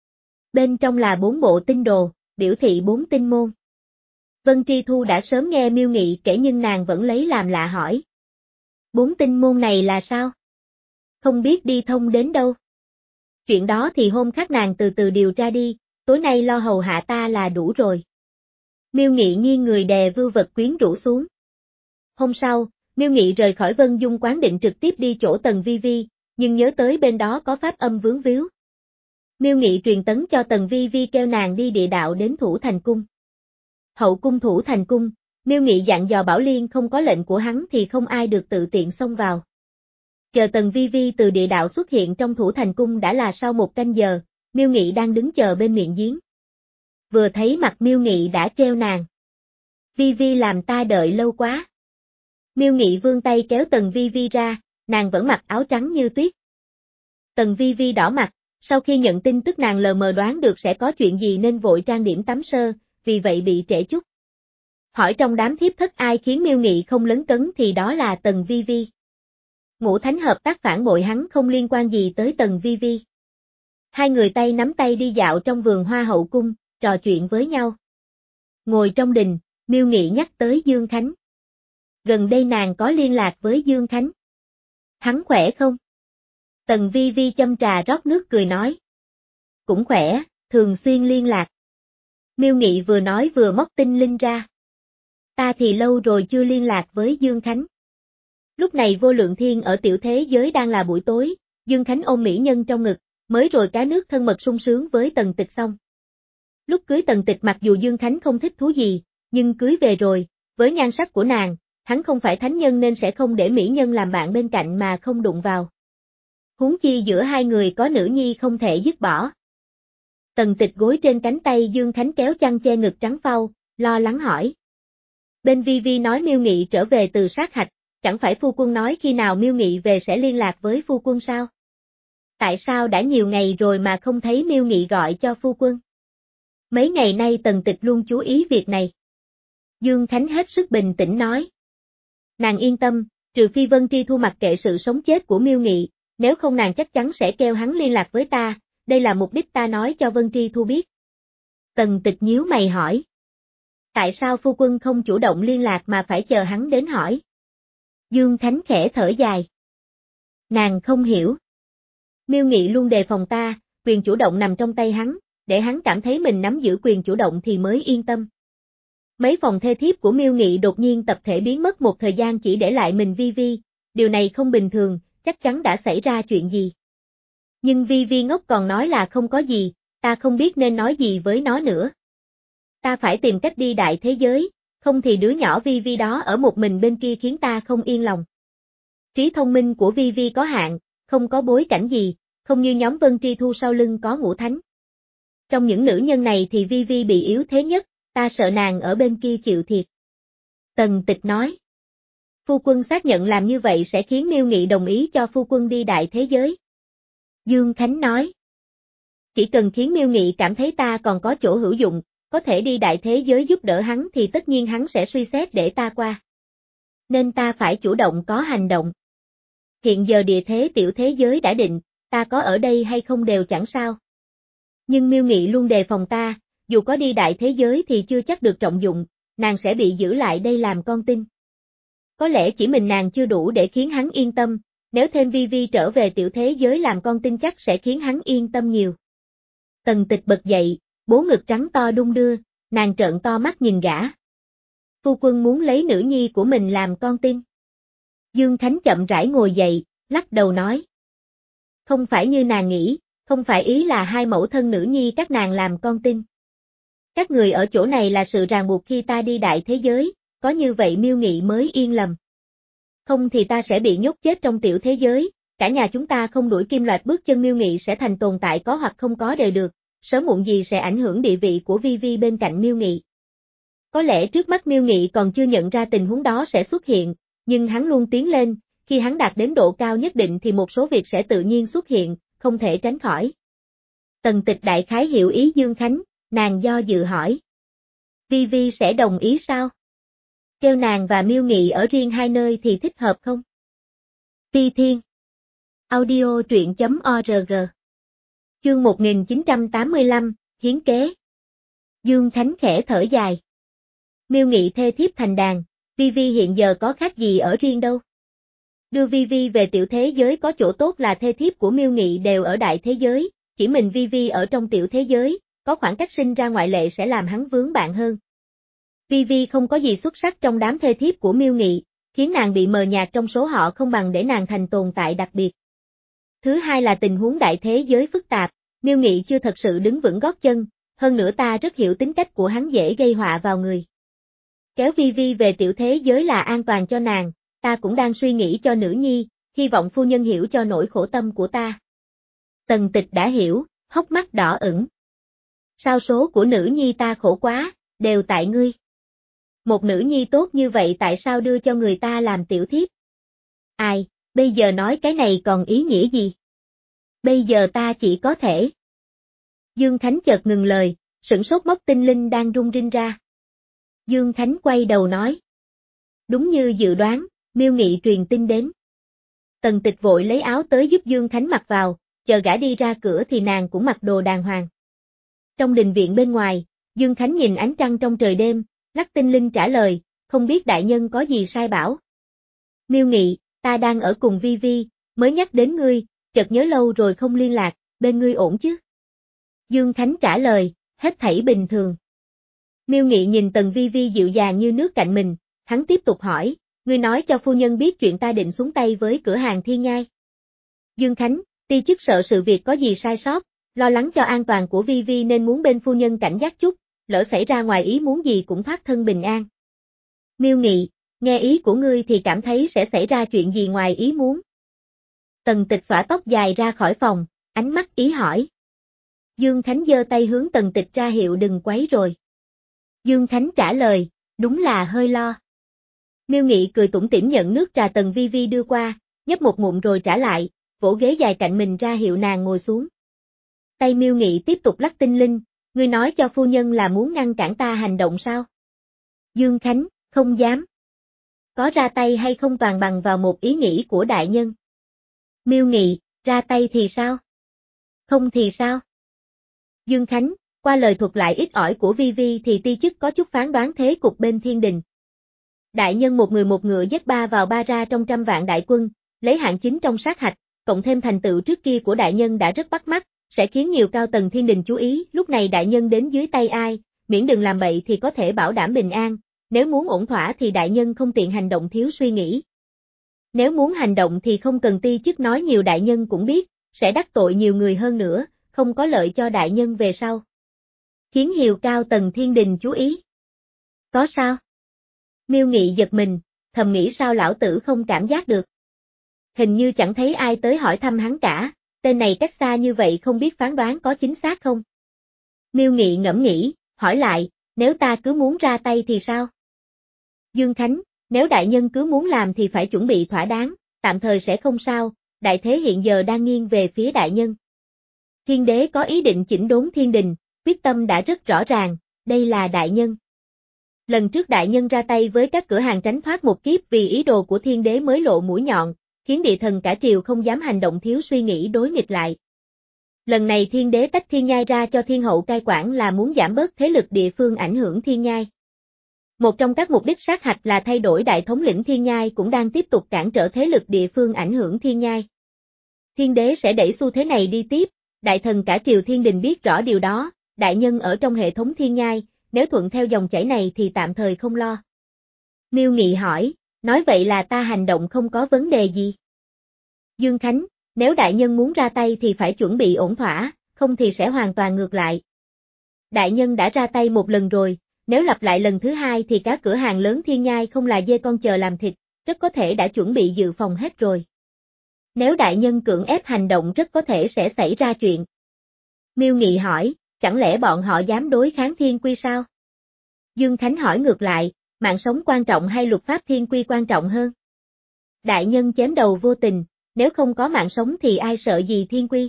Bên trong là bốn bộ tinh đồ, biểu thị bốn tinh môn. Vân Tri Thu đã sớm nghe Miêu Nghị kể nhưng nàng vẫn lấy làm lạ hỏi. Bốn tinh môn này là sao? Không biết đi thông đến đâu. Chuyện đó thì hôm khác nàng từ từ điều tra đi, tối nay lo hầu hạ ta là đủ rồi. Miêu Nghị nghiêng người đè vưu vật quyến rũ xuống. Hôm sau, Miêu Nghị rời khỏi Vân Dung quán định trực tiếp đi chỗ Tần Vi Vi, nhưng nhớ tới bên đó có pháp âm vướng víu. Miêu Nghị truyền tấn cho Tần Vi Vi kêu nàng đi địa đạo đến Thủ Thành Cung. Hậu cung Thủ Thành Cung, Miêu Nghị dặn dò Bảo Liên không có lệnh của hắn thì không ai được tự tiện xông vào. Chờ Tần Vi Vi từ địa đạo xuất hiện trong Thủ Thành Cung đã là sau một canh giờ, Miêu Nghị đang đứng chờ bên miệng giếng. Vừa thấy mặt Miêu Nghị đã treo nàng. Vi Vi làm ta đợi lâu quá. Miêu Nghị vươn tay kéo Tần Vi Vi ra, nàng vẫn mặc áo trắng như tuyết. Tần Vi Vi đỏ mặt, sau khi nhận tin tức nàng lờ mờ đoán được sẽ có chuyện gì nên vội trang điểm tắm sơ, vì vậy bị trễ chút. Hỏi trong đám thiếp thất ai khiến Miêu Nghị không lấn cấn thì đó là Tần Vi Vi. Ngũ Thánh hợp tác phản bội hắn không liên quan gì tới Tần Vi Vi. Hai người tay nắm tay đi dạo trong vườn hoa hậu cung, trò chuyện với nhau. Ngồi trong đình, Miêu Nghị nhắc tới Dương Khánh. Gần đây nàng có liên lạc với Dương Khánh. Hắn khỏe không? Tần Vi Vi châm trà rót nước cười nói. Cũng khỏe, thường xuyên liên lạc. Miêu Nghị vừa nói vừa móc tinh linh ra. Ta thì lâu rồi chưa liên lạc với Dương Khánh. Lúc này Vô Lượng Thiên ở tiểu thế giới đang là buổi tối, Dương Khánh ôm mỹ nhân trong ngực, mới rồi cá nước thân mật sung sướng với Tần Tịch xong. Lúc cưới Tần Tịch mặc dù Dương Khánh không thích thú gì, nhưng cưới về rồi, với nhan sắc của nàng, hắn không phải thánh nhân nên sẽ không để mỹ nhân làm bạn bên cạnh mà không đụng vào. Huống chi giữa hai người có nữ nhi không thể dứt bỏ. Tần Tịch gối trên cánh tay Dương Khánh kéo chăn che ngực trắng phau, lo lắng hỏi. Bên Vi Vi nói Miêu Nghị trở về từ sát hạch, chẳng phải phu quân nói khi nào Miêu Nghị về sẽ liên lạc với phu quân sao? Tại sao đã nhiều ngày rồi mà không thấy Miêu Nghị gọi cho phu quân? Mấy ngày nay Tần Tịch luôn chú ý việc này. Dương Khánh hết sức bình tĩnh nói. Nàng yên tâm, trừ phi Vân Tri Thu mặc kệ sự sống chết của Miêu Nghị, nếu không nàng chắc chắn sẽ kêu hắn liên lạc với ta, đây là mục đích ta nói cho Vân Tri Thu biết. Tần Tịch nhíu mày hỏi. Tại sao phu quân không chủ động liên lạc mà phải chờ hắn đến hỏi? Dương Khánh khẽ thở dài. Nàng không hiểu. Miêu Nghị luôn đề phòng ta, quyền chủ động nằm trong tay hắn, để hắn cảm thấy mình nắm giữ quyền chủ động thì mới yên tâm. Mấy phòng thê thiếp của Miêu Nghị đột nhiên tập thể biến mất một thời gian chỉ để lại mình Vi Vi, điều này không bình thường, chắc chắn đã xảy ra chuyện gì. Nhưng Vi Vi ngốc còn nói là không có gì, ta không biết nên nói gì với nó nữa. Ta phải tìm cách đi đại thế giới, không thì đứa nhỏ Vi Vi đó ở một mình bên kia khiến ta không yên lòng. Trí thông minh của Vi Vi có hạn, không có bối cảnh gì, không như nhóm Vân Tri Thu sau lưng có Ngũ Thánh. Trong những nữ nhân này thì Vi Vi bị yếu thế nhất, ta sợ nàng ở bên kia chịu thiệt. Tần Tịch nói. Phu quân xác nhận làm như vậy sẽ khiến Miêu Nghị đồng ý cho phu quân đi đại thế giới. Dương Khánh nói. Chỉ cần khiến Miêu Nghị cảm thấy ta còn có chỗ hữu dụng, có thể đi đại thế giới giúp đỡ hắn thì tất nhiên hắn sẽ suy xét để ta qua. Nên ta phải chủ động có hành động. Hiện giờ địa thế tiểu thế giới đã định, ta có ở đây hay không đều chẳng sao. Nhưng Miêu Nghị luôn đề phòng ta, dù có đi đại thế giới thì chưa chắc được trọng dụng, nàng sẽ bị giữ lại đây làm con tin. Có lẽ chỉ mình nàng chưa đủ để khiến hắn yên tâm, nếu thêm Vi Vi trở về tiểu thế giới làm con tin chắc sẽ khiến hắn yên tâm nhiều. Tần Tịch bật dậy, bố ngực trắng to đung đưa, nàng trợn to mắt nhìn gã. Phu quân muốn lấy nữ nhi của mình làm con tin. Dương Khánh chậm rãi ngồi dậy, lắc đầu nói. Không phải như nàng nghĩ, không phải ý là hai mẫu thân nữ nhi các nàng làm con tin. Các người ở chỗ này là sự ràng buộc khi ta đi đại thế giới, có như vậy Miêu Nghị mới yên lầm. Không thì ta sẽ bị nhốt chết trong tiểu thế giới, cả nhà chúng ta không đuổi kim loạt bước chân Miêu Nghị sẽ thành tồn tại có hoặc không có đều được, sớm muộn gì sẽ ảnh hưởng địa vị của Vi Vi bên cạnh Miêu Nghị. Có lẽ trước mắt Miêu Nghị còn chưa nhận ra tình huống đó sẽ xuất hiện, nhưng hắn luôn tiến lên, khi hắn đạt đến độ cao nhất định thì một số việc sẽ tự nhiên xuất hiện, không thể tránh khỏi. Tần Tịch đại khái hiểu ý Dương Khánh, nàng do dự hỏi. Vi Vi sẽ đồng ý sao? Kêu nàng và Miêu Nghị ở riêng hai nơi thì thích hợp không? Ti Thiên Audio truyện chấm org Chương một nghìn chín trăm tám mươi lăm, Hiến kế Dương Khánh khẽ thở dài. Miêu Nghị thê thiếp thành đàn, Vi Vi hiện giờ có khác gì ở riêng đâu. Đưa Vi Vi về tiểu thế giới có chỗ tốt là thê thiếp của Miêu Nghị đều ở đại thế giới, chỉ mình Vi Vi ở trong tiểu thế giới, có khoảng cách sinh ra ngoại lệ sẽ làm hắn vướng bạn hơn. Vi Vi không có gì xuất sắc trong đám thê thiếp của Miêu Nghị, khiến nàng bị mờ nhạt trong số họ không bằng để nàng thành tồn tại đặc biệt. Thứ hai là tình huống đại thế giới phức tạp, Miêu Nghị chưa thật sự đứng vững gót chân, hơn nữa ta rất hiểu tính cách của hắn dễ gây họa vào người. Kéo Vi Vi về tiểu thế giới là an toàn cho nàng, ta cũng đang suy nghĩ cho nữ nhi, hy vọng phu nhân hiểu cho nỗi khổ tâm của ta. Tần Tịch đã hiểu, hốc mắt đỏ ửng. Sao số của nữ nhi ta khổ quá, đều tại ngươi. Một nữ nhi tốt như vậy tại sao đưa cho người ta làm tiểu thiếp? Ai, bây giờ nói cái này còn ý nghĩa gì? Bây giờ ta chỉ có thể. Dương Khánh chợt ngừng lời, sửng sốt móc tinh linh đang rung rinh ra. Dương Khánh quay đầu nói. Đúng như dự đoán, Miêu Nghị truyền tin đến. Tần Tịch vội lấy áo tới giúp Dương Khánh mặc vào, chờ gã đi ra cửa thì nàng cũng mặc đồ đàng hoàng. Trong đình viện bên ngoài, Dương Khánh nhìn ánh trăng trong trời đêm, lắc tinh linh trả lời, không biết đại nhân có gì sai bảo. Miêu Nghị, ta đang ở cùng Vi Vi, mới nhắc đến ngươi, chợt nhớ lâu rồi không liên lạc, bên ngươi ổn chứ? Dương Khánh trả lời, hết thảy bình thường. Miêu Nghị nhìn Tần Vi Vi dịu dàng như nước cạnh mình, hắn tiếp tục hỏi, ngươi nói cho phu nhân biết chuyện ta định xuống tay với cửa hàng Thiên Nhai. Dương Khánh, ti chức sợ sự việc có gì sai sót, lo lắng cho an toàn của Vi Vi nên muốn bên phu nhân cảnh giác chút, lỡ xảy ra ngoài ý muốn gì cũng thoát thân bình an. Miêu Nghị, nghe ý của ngươi thì cảm thấy sẽ xảy ra chuyện gì ngoài ý muốn. Tần Tịch xõa tóc dài ra khỏi phòng, ánh mắt ý hỏi. Dương Khánh giơ tay hướng Tần Tịch ra hiệu đừng quấy rồi. Dương Khánh trả lời, đúng là hơi lo. Miêu Nghị cười tủm tỉm nhận nước trà Tần Vi Vi đưa qua, nhấp một ngụm rồi trả lại, vỗ ghế dài cạnh mình ra hiệu nàng ngồi xuống. Tay Miêu Nghị tiếp tục lắc tinh linh, ngươi nói cho phu nhân là muốn ngăn cản ta hành động sao? Dương Khánh, không dám. Có ra tay hay không toàn bằng vào một ý nghĩ của đại nhân. Miêu Nghị, ra tay thì sao? Không thì sao? Dương Khánh, qua lời thuật lại ít ỏi của Vi Vi thì ti chức có chút phán đoán thế cục bên thiên đình. Đại nhân một người một ngựa dắt ba vào ba ra trong trăm vạn đại quân, lấy hạng chính trong sát hạch, cộng thêm thành tựu trước kia của đại nhân đã rất bắt mắt, sẽ khiến nhiều cao tầng thiên đình chú ý, lúc này đại nhân đến dưới tay ai, miễn đừng làm bậy thì có thể bảo đảm bình an, nếu muốn ổn thỏa thì đại nhân không tiện hành động thiếu suy nghĩ. Nếu muốn hành động thì không cần ti chức nói nhiều đại nhân cũng biết, sẽ đắc tội nhiều người hơn nữa, không có lợi cho đại nhân về sau. Khiến nhiều cao tầng thiên đình chú ý. Có sao? Miêu Nghị giật mình, thầm nghĩ sao lão tử không cảm giác được. Hình như chẳng thấy ai tới hỏi thăm hắn cả, tên này cách xa như vậy không biết phán đoán có chính xác không? Miêu Nghị ngẫm nghĩ, hỏi lại, nếu ta cứ muốn ra tay thì sao? Dương Khánh, nếu đại nhân cứ muốn làm thì phải chuẩn bị thỏa đáng, tạm thời sẽ không sao, đại thế hiện giờ đang nghiêng về phía đại nhân. Thiên đế có ý định chỉnh đốn thiên đình, quyết tâm đã rất rõ ràng, đây là đại nhân. Lần trước đại nhân ra tay với các cửa hàng tránh thoát một kiếp vì ý đồ của thiên đế mới lộ mũi nhọn, khiến địa thần cả triều không dám hành động thiếu suy nghĩ đối nghịch lại. Lần này thiên đế tách thiên nhai ra cho thiên hậu cai quản là muốn giảm bớt thế lực địa phương ảnh hưởng thiên nhai. Một trong các mục đích sát hạch là thay đổi đại thống lĩnh thiên nhai cũng đang tiếp tục cản trở thế lực địa phương ảnh hưởng thiên nhai. Thiên đế sẽ đẩy xu thế này đi tiếp, đại thần cả triều thiên đình biết rõ điều đó, đại nhân ở trong hệ thống thiên nhai, nếu thuận theo dòng chảy này thì tạm thời không lo. Miêu Nghị hỏi, nói vậy là ta hành động không có vấn đề gì. Dương Khánh, nếu đại nhân muốn ra tay thì phải chuẩn bị ổn thỏa, không thì sẽ hoàn toàn ngược lại. Đại nhân đã ra tay một lần rồi, nếu lặp lại lần thứ hai thì các cửa hàng lớn thiên nhai không là dê con chờ làm thịt, rất có thể đã chuẩn bị dự phòng hết rồi. Nếu đại nhân cưỡng ép hành động rất có thể sẽ xảy ra chuyện. Miêu Nghị hỏi, chẳng lẽ bọn họ dám đối kháng thiên quy sao? Dương Khánh hỏi ngược lại, mạng sống quan trọng hay luật pháp thiên quy quan trọng hơn? Đại nhân chém đầu vô tình, nếu không có mạng sống thì ai sợ gì thiên quy?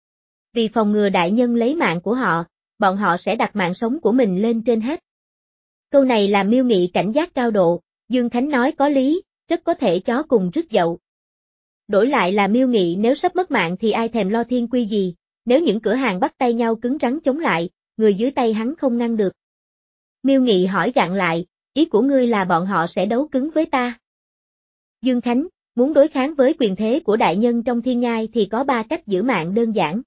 Vì phòng ngừa đại nhân lấy mạng của họ, bọn họ sẽ đặt mạng sống của mình lên trên hết. Câu này làm Miêu Nghị cảnh giác cao độ, Dương Khánh nói có lý, rất có thể chó cùng rứt dậu. Đổi lại là Miêu Nghị nếu sắp mất mạng thì ai thèm lo thiên quy gì, nếu những cửa hàng bắt tay nhau cứng rắn chống lại, người dưới tay hắn không ngăn được. Miêu Nghị hỏi gạn lại, ý của ngươi là bọn họ sẽ đấu cứng với ta. Dương Khánh, muốn đối kháng với quyền thế của đại nhân trong thiên nhai thì có ba cách giữ mạng đơn giản.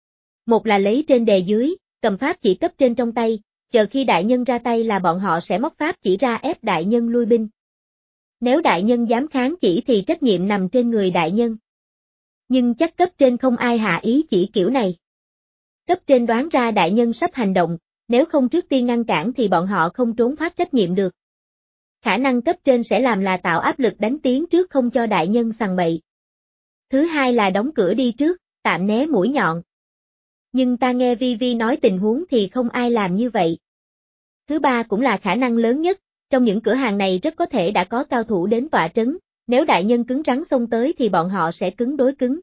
Một là lấy trên đè dưới, cầm pháp chỉ cấp trên trong tay, chờ khi đại nhân ra tay là bọn họ sẽ móc pháp chỉ ra ép đại nhân lui binh. Nếu đại nhân dám kháng chỉ thì trách nhiệm nằm trên người đại nhân. Nhưng chắc cấp trên không ai hạ ý chỉ kiểu này. Cấp trên đoán ra đại nhân sắp hành động, nếu không trước tiên ngăn cản thì bọn họ không trốn thoát trách nhiệm được. Khả năng cấp trên sẽ làm là tạo áp lực đánh tiếng trước không cho đại nhân sằng bậy. Thứ hai là đóng cửa đi trước, tạm né mũi nhọn. Nhưng ta nghe Vi Vi nói tình huống thì không ai làm như vậy. Thứ ba cũng là khả năng lớn nhất, trong những cửa hàng này rất có thể đã có cao thủ đến tọa trấn, nếu đại nhân cứng rắn xông tới thì bọn họ sẽ cứng đối cứng.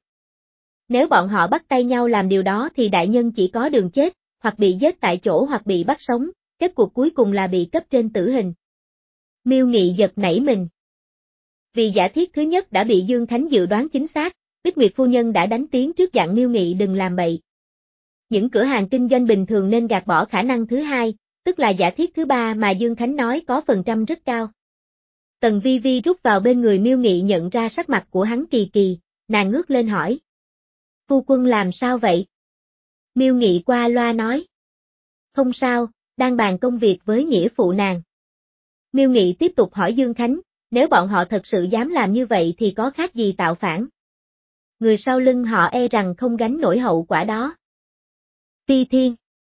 Nếu bọn họ bắt tay nhau làm điều đó thì đại nhân chỉ có đường chết, hoặc bị giết tại chỗ hoặc bị bắt sống, kết cục cuối cùng là bị cấp trên tử hình. Miêu Nghị giật nảy mình. Vì giả thiết thứ nhất đã bị Dương Khánh dự đoán chính xác, Bích Nguyệt phu nhân đã đánh tiếng trước dặn Miêu Nghị đừng làm bậy. Những cửa hàng kinh doanh bình thường nên gạt bỏ khả năng thứ hai, tức là giả thiết thứ ba mà Dương Khánh nói có phần trăm rất cao. Tần Vi Vi rút vào bên người Miêu Nghị nhận ra sắc mặt của hắn kỳ kỳ, nàng ngước lên hỏi. Phu quân làm sao vậy? Miêu Nghị qua loa nói. Không sao, đang bàn công việc với nghĩa phụ nàng. Miêu Nghị tiếp tục hỏi Dương Khánh, nếu bọn họ thật sự dám làm như vậy thì có khác gì tạo phản? Người sau lưng họ e rằng không gánh nổi hậu quả đó. Phi Thiên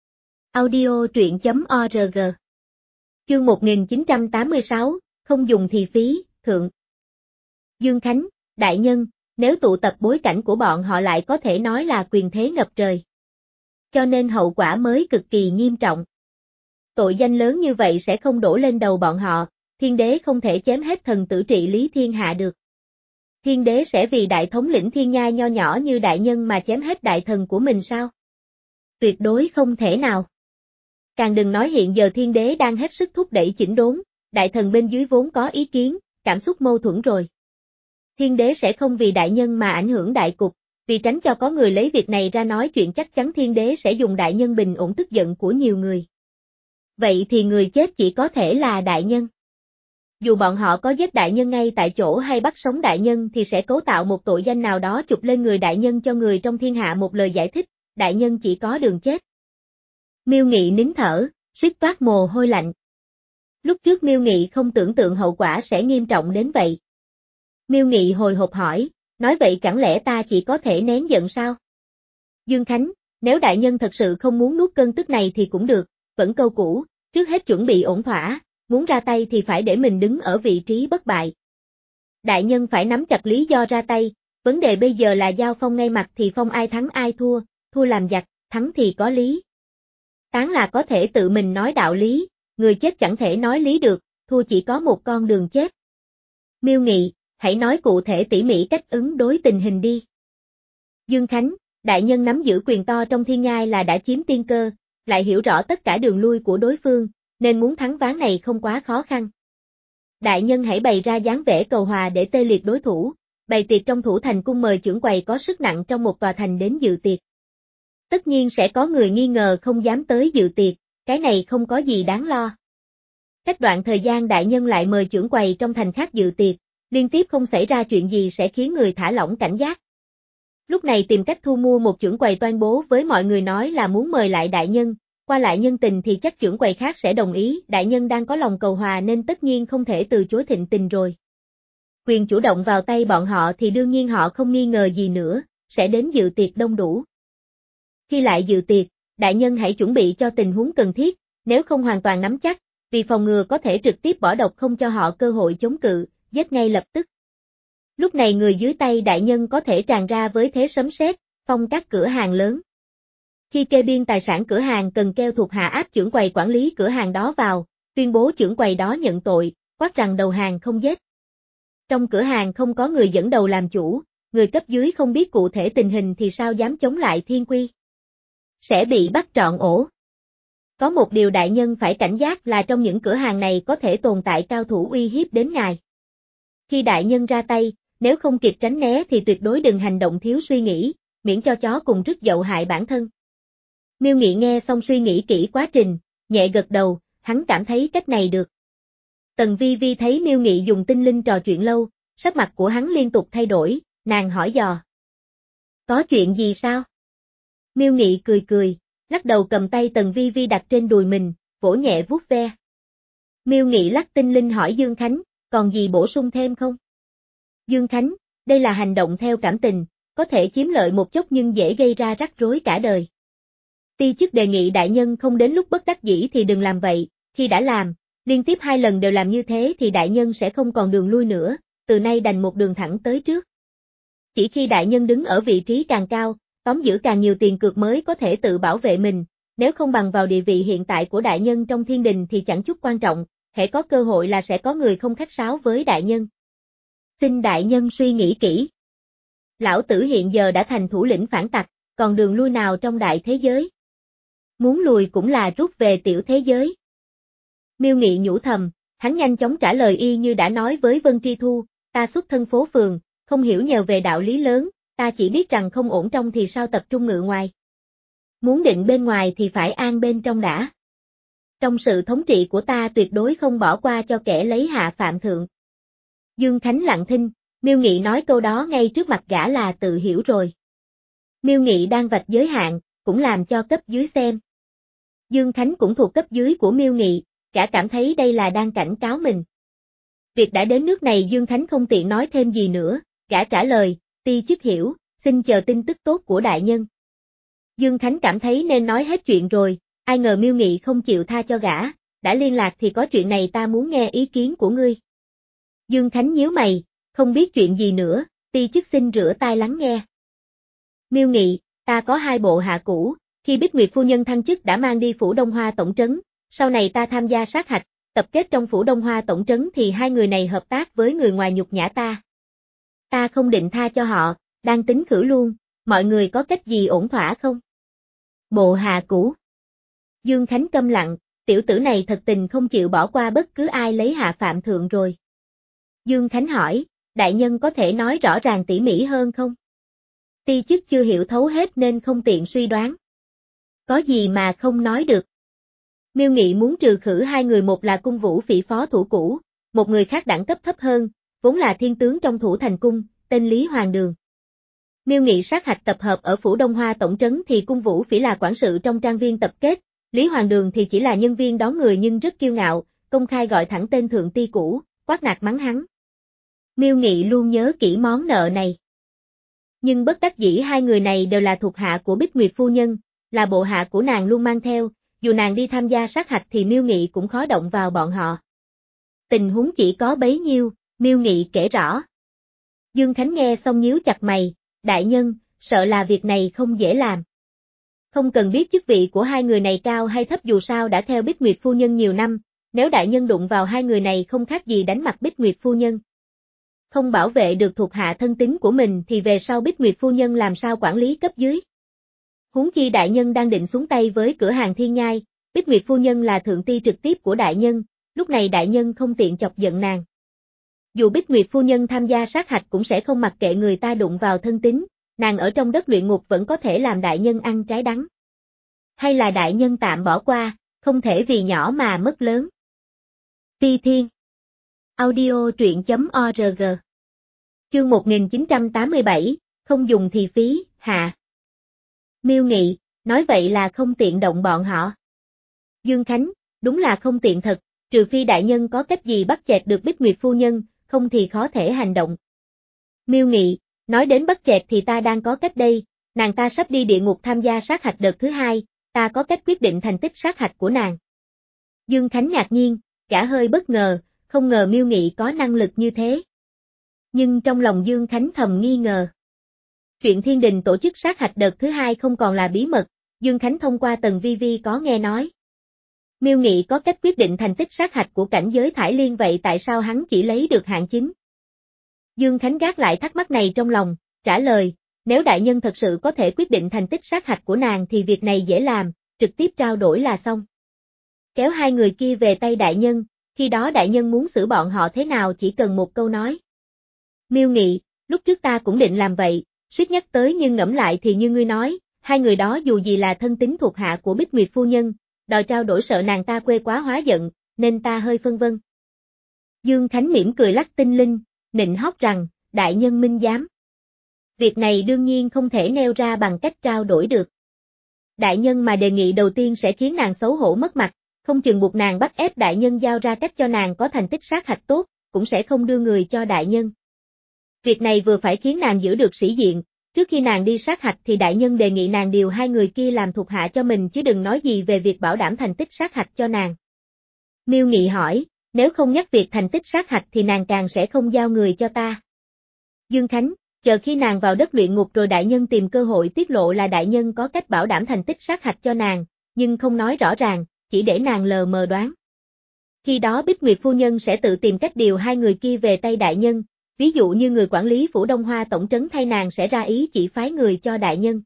Audio truyện chấm org Chương một nghìn chín trăm tám mươi sáu, không dùng thì phí, thượng. Dương Khánh, đại nhân, nếu tụ tập bối cảnh của bọn họ lại có thể nói là quyền thế ngập trời. Cho nên hậu quả mới cực kỳ nghiêm trọng. Tội danh lớn như vậy sẽ không đổ lên đầu bọn họ, thiên đế không thể chém hết thần tử trị lý thiên hạ được. Thiên đế sẽ vì đại thống lĩnh thiên nhai nho nhỏ như đại nhân mà chém hết đại thần của mình sao? Tuyệt đối không thể nào. Càng đừng nói hiện giờ thiên đế đang hết sức thúc đẩy chỉnh đốn, đại thần bên dưới vốn có ý kiến, cảm xúc mâu thuẫn rồi. Thiên đế sẽ không vì đại nhân mà ảnh hưởng đại cục, vì tránh cho có người lấy việc này ra nói chuyện chắc chắn thiên đế sẽ dùng đại nhân bình ổn tức giận của nhiều người. Vậy thì người chết chỉ có thể là đại nhân. Dù bọn họ có giết đại nhân ngay tại chỗ hay bắt sống đại nhân thì sẽ cấu tạo một tội danh nào đó chụp lên người đại nhân cho người trong thiên hạ một lời giải thích, đại nhân chỉ có đường chết. Miêu Nghị nín thở, suýt toát mồ hôi lạnh. Lúc trước Miêu Nghị không tưởng tượng hậu quả sẽ nghiêm trọng đến vậy. Miêu Nghị hồi hộp hỏi, nói vậy chẳng lẽ ta chỉ có thể nén giận sao? Dương Khánh, nếu đại nhân thật sự không muốn nuốt cơn tức này thì cũng được, vẫn câu cũ, trước hết chuẩn bị ổn thỏa, muốn ra tay thì phải để mình đứng ở vị trí bất bại. Đại nhân phải nắm chặt lý do ra tay, vấn đề bây giờ là giao phong ngay mặt thì phong ai thắng ai thua, thua làm giặc, thắng thì có lý. Tán là có thể tự mình nói đạo lý, người chết chẳng thể nói lý được, thua chỉ có một con đường chết. Miêu Nghị, hãy nói cụ thể tỉ mỉ cách ứng đối tình hình đi. Dương Khánh, đại nhân nắm giữ quyền to trong thiên nhai là đã chiếm tiên cơ, lại hiểu rõ tất cả đường lui của đối phương, nên muốn thắng ván này không quá khó khăn. Đại nhân hãy bày ra dáng vẻ cầu hòa để tê liệt đối thủ, bày tiệc trong thủ thành cung mời chưởng quầy có sức nặng trong một tòa thành đến dự tiệc. Tất nhiên sẽ có người nghi ngờ không dám tới dự tiệc, cái này không có gì đáng lo. Cách đoạn thời gian đại nhân lại mời chưởng quầy trong thành khác dự tiệc, liên tiếp không xảy ra chuyện gì sẽ khiến người thả lỏng cảnh giác. Lúc này tìm cách thu mua một chưởng quầy tuyên bố với mọi người nói là muốn mời lại đại nhân, qua lại nhân tình thì chắc chưởng quầy khác sẽ đồng ý, đại nhân đang có lòng cầu hòa nên tất nhiên không thể từ chối thịnh tình rồi. Quyền chủ động vào tay bọn họ thì đương nhiên họ không nghi ngờ gì nữa, sẽ đến dự tiệc đông đủ. Khi lại dự tiệc, đại nhân hãy chuẩn bị cho tình huống cần thiết, nếu không hoàn toàn nắm chắc, vì phòng ngừa có thể trực tiếp bỏ độc không cho họ cơ hội chống cự, giết ngay lập tức. Lúc này người dưới tay đại nhân có thể tràn ra với thế sấm sét, phong các cửa hàng lớn. Khi kê biên tài sản cửa hàng cần kêu thuộc hạ áp chưởng quầy quản lý cửa hàng đó vào, tuyên bố chưởng quầy đó nhận tội, quát rằng đầu hàng không giết. Trong cửa hàng không có người dẫn đầu làm chủ, người cấp dưới không biết cụ thể tình hình thì sao dám chống lại thiên quy. Sẽ bị bắt trọn ổ. Có một điều đại nhân phải cảnh giác là trong những cửa hàng này có thể tồn tại cao thủ uy hiếp đến ngài. Khi đại nhân ra tay, nếu không kịp tránh né thì tuyệt đối đừng hành động thiếu suy nghĩ, miễn cho chó cùng rứt dậu hại bản thân. Miêu Nghị nghe xong suy nghĩ kỹ quá trình, nhẹ gật đầu, hắn cảm thấy cách này được. Tần Vi Vi thấy Miêu Nghị dùng tinh linh trò chuyện lâu, sắc mặt của hắn liên tục thay đổi, nàng hỏi dò. Có chuyện gì sao? Miêu Nghị cười cười, lắc đầu cầm tay Tần Vi Vi đặt trên đùi mình, vỗ nhẹ vuốt ve. Miêu Nghị lắc tinh linh hỏi Dương Khánh, còn gì bổ sung thêm không? Dương Khánh, đây là hành động theo cảm tình, có thể chiếm lợi một chút nhưng dễ gây ra rắc rối cả đời. Ti chức đề nghị đại nhân không đến lúc bất đắc dĩ thì đừng làm vậy, khi đã làm, liên tiếp hai lần đều làm như thế thì đại nhân sẽ không còn đường lui nữa, từ nay đành một đường thẳng tới trước. Chỉ khi đại nhân đứng ở vị trí càng cao, tóm giữ càng nhiều tiền cược mới có thể tự bảo vệ mình, nếu không bằng vào địa vị hiện tại của đại nhân trong thiên đình thì chẳng chút quan trọng, hễ có cơ hội là sẽ có người không khách sáo với đại nhân. Xin đại nhân suy nghĩ kỹ. Lão tử hiện giờ đã thành thủ lĩnh phản tặc, còn đường lui nào trong đại thế giới? Muốn lùi cũng là rút về tiểu thế giới. Miêu Nghị nhủ thầm, hắn nhanh chóng trả lời y như đã nói với Vân Tri Thu, ta xuất thân phố phường, không hiểu nhờ về đạo lý lớn, ta chỉ biết rằng không ổn trong thì sao tập trung ngự ngoài. Muốn định bên ngoài thì phải an bên trong đã. Trong sự thống trị của ta tuyệt đối không bỏ qua cho kẻ lấy hạ phạm thượng. Dương Khánh lặng thinh, Miêu Nghị nói câu đó ngay trước mặt gã là tự hiểu rồi. Miêu Nghị đang vạch giới hạn, cũng làm cho cấp dưới xem. Dương Khánh cũng thuộc cấp dưới của Miêu Nghị, gã cảm thấy đây là đang cảnh cáo mình. Việc đã đến nước này Dương Khánh không tiện nói thêm gì nữa, gã trả lời, ti chức hiểu, xin chờ tin tức tốt của đại nhân. Dương Khánh cảm thấy nên nói hết chuyện rồi, ai ngờ Miêu Nghị không chịu tha cho gã, đã liên lạc thì có chuyện này ta muốn nghe ý kiến của ngươi. Dương Khánh nhíu mày, không biết chuyện gì nữa, ti chức xin rửa tai lắng nghe. Miêu Nghị, ta có hai bộ hạ cũ, khi Bích Nguyệt phu nhân thăng chức đã mang đi phủ Đông Hoa tổng trấn, sau này ta tham gia sát hạch, tập kết trong phủ Đông Hoa tổng trấn thì hai người này hợp tác với người ngoài nhục nhã ta. Ta không định tha cho họ, đang tính khử luôn, mọi người có cách gì ổn thỏa không? Bộ hạ cũ. Dương Khánh câm lặng, tiểu tử này thật tình không chịu bỏ qua bất cứ ai lấy hạ phạm thượng rồi. Dương Khánh hỏi, đại nhân có thể nói rõ ràng tỉ mỉ hơn không? Ti chức chưa hiểu thấu hết nên không tiện suy đoán. Có gì mà không nói được. Miêu Nghị muốn trừ khử hai người, một là cung vũ phỉ phó thủ cũ, một người khác đẳng cấp thấp hơn, vốn là thiên tướng trong thủ thành cung, tên Lý Hoàng Đường. Miêu Nghị sát hạch tập hợp ở phủ Đông Hoa tổng trấn thì cung vũ phỉ là quản sự trong trang viên tập kết, Lý Hoàng Đường thì chỉ là nhân viên đón người nhưng rất kiêu ngạo, công khai gọi thẳng tên thượng ti cũ, quát nạt mắng hắn. Miêu Nghị luôn nhớ kỹ món nợ này. Nhưng bất đắc dĩ hai người này đều là thuộc hạ của Bích Nguyệt phu nhân, là bộ hạ của nàng luôn mang theo, dù nàng đi tham gia sát hạch thì Miêu Nghị cũng khó động vào bọn họ. Tình huống chỉ có bấy nhiêu, Miêu Nghị kể rõ. Dương Khánh nghe xong nhíu chặt mày, đại nhân, sợ là việc này không dễ làm. Không cần biết chức vị của hai người này cao hay thấp, dù sao đã theo Bích Nguyệt phu nhân nhiều năm, nếu đại nhân đụng vào hai người này không khác gì đánh mặt Bích Nguyệt phu nhân. Không bảo vệ được thuộc hạ thân tín của mình thì về sau Bích Nguyệt phu nhân làm sao quản lý cấp dưới. Huống chi đại nhân đang định xuống tay với cửa hàng Thiên Nhai, Bích Nguyệt phu nhân là thượng ti trực tiếp của đại nhân, lúc này đại nhân không tiện chọc giận nàng. Dù Bích Nguyệt phu nhân tham gia sát hạch cũng sẽ không mặc kệ người ta đụng vào thân tín, nàng ở trong đất luyện ngục vẫn có thể làm đại nhân ăn trái đắng. Hay là đại nhân tạm bỏ qua, không thể vì nhỏ mà mất lớn. Ti Thiên Audio truyện chấm org Chương một nghìn chín trăm tám mươi bảy, không dùng thì phí, hạ. Miêu Nghị, nói vậy là không tiện động bọn họ. Dương Khánh, đúng là không tiện thật, trừ phi đại nhân có cách gì bắt chẹt được Bích Nguyệt phu nhân, không thì khó thể hành động. Miêu Nghị, nói đến bắt chẹt thì ta đang có cách đây, nàng ta sắp đi địa ngục tham gia sát hạch đợt thứ hai, ta có cách quyết định thành tích sát hạch của nàng. Dương Khánh ngạc nhiên, cả hơi bất ngờ, không ngờ Miêu Nghị có năng lực như thế. Nhưng trong lòng Dương Khánh thầm nghi ngờ. Chuyện thiên đình tổ chức sát hạch đợt thứ hai không còn là bí mật, Dương Khánh thông qua Tần Vi Vi có nghe nói. Miêu Nghị có cách quyết định thành tích sát hạch của cảnh giới Thải Liên, vậy tại sao hắn chỉ lấy được hạng chín? Dương Khánh gác lại thắc mắc này trong lòng, trả lời, nếu đại nhân thật sự có thể quyết định thành tích sát hạch của nàng thì việc này dễ làm, trực tiếp trao đổi là xong. Kéo hai người kia về tay đại nhân, khi đó đại nhân muốn xử bọn họ thế nào chỉ cần một câu nói. Miêu Nghị, lúc trước ta cũng định làm vậy, suýt nhắc tới nhưng ngẫm lại thì như ngươi nói, hai người đó dù gì là thân tín thuộc hạ của Bích Nguyệt phu nhân, đòi trao đổi sợ nàng ta quê quá hóa giận, nên ta hơi phân vân. Dương Khánh mỉm cười lắc tinh linh, nịnh hót rằng, đại nhân minh giám. Việc này đương nhiên không thể nêu ra bằng cách trao đổi được. Đại nhân mà đề nghị đầu tiên sẽ khiến nàng xấu hổ mất mặt, không chừng buộc nàng bắt ép đại nhân giao ra cách cho nàng có thành tích sát hạch tốt, cũng sẽ không đưa người cho đại nhân. Việc này vừa phải khiến nàng giữ được sĩ diện, trước khi nàng đi sát hạch thì đại nhân đề nghị nàng điều hai người kia làm thuộc hạ cho mình chứ đừng nói gì về việc bảo đảm thành tích sát hạch cho nàng. Miêu Nghị hỏi, nếu không nhắc việc thành tích sát hạch thì nàng càng sẽ không giao người cho ta. Dương Khánh, chờ khi nàng vào đất luyện ngục rồi đại nhân tìm cơ hội tiết lộ là đại nhân có cách bảo đảm thành tích sát hạch cho nàng, nhưng không nói rõ ràng, chỉ để nàng lờ mờ đoán. Khi đó Bích Nguyệt phu nhân sẽ tự tìm cách điều hai người kia về tay đại nhân, ví dụ như người quản lý phủ Đông Hoa tổng trấn thay nàng sẽ ra ý chỉ phái người cho đại nhân.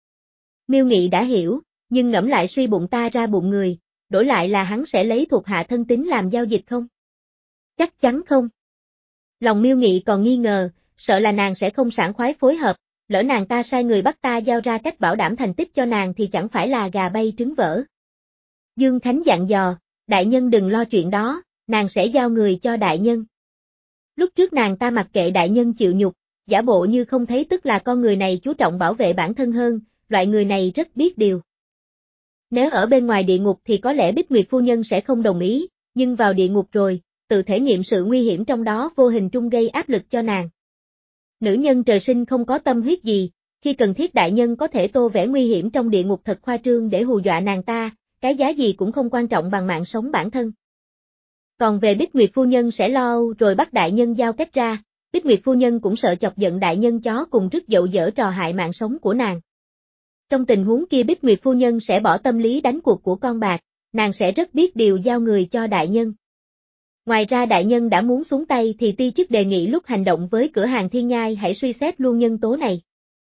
Miêu Nghị đã hiểu, nhưng ngẫm lại suy bụng ta ra bụng người, đổi lại là hắn sẽ lấy thuộc hạ thân tín làm giao dịch không? Chắc chắn không. Lòng Miêu Nghị còn nghi ngờ, sợ là nàng sẽ không sảng khoái phối hợp, lỡ nàng ta sai người bắt ta giao ra cách bảo đảm thành tích cho nàng thì chẳng phải là gà bay trứng vỡ. Dương Khánh dặn dò, đại nhân đừng lo chuyện đó, nàng sẽ giao người cho đại nhân. Lúc trước nàng ta mặc kệ đại nhân chịu nhục, giả bộ như không thấy, tức là con người này chú trọng bảo vệ bản thân hơn, loại người này rất biết điều. Nếu ở bên ngoài địa ngục thì có lẽ Bích Nguyệt phu nhân sẽ không đồng ý, nhưng vào địa ngục rồi, tự thể nghiệm sự nguy hiểm trong đó vô hình trung gây áp lực cho nàng. Nữ nhân trời sinh không có tâm huyết gì, khi cần thiết đại nhân có thể tô vẽ nguy hiểm trong địa ngục thật khoa trương để hù dọa nàng ta, cái giá gì cũng không quan trọng bằng mạng sống bản thân. Còn về Bích Nguyệt phu nhân sẽ lo rồi bắt đại nhân giao cách ra, Bích Nguyệt phu nhân cũng sợ chọc giận đại nhân chó cùng rứt dậu dở trò hại mạng sống của nàng. Trong tình huống kia Bích Nguyệt phu nhân sẽ bỏ tâm lý đánh cuộc của con bạc, nàng sẽ rất biết điều giao người cho đại nhân. Ngoài ra đại nhân đã muốn xuống tay thì ti chức đề nghị lúc hành động với cửa hàng Thiên Nhai hãy suy xét luôn nhân tố này.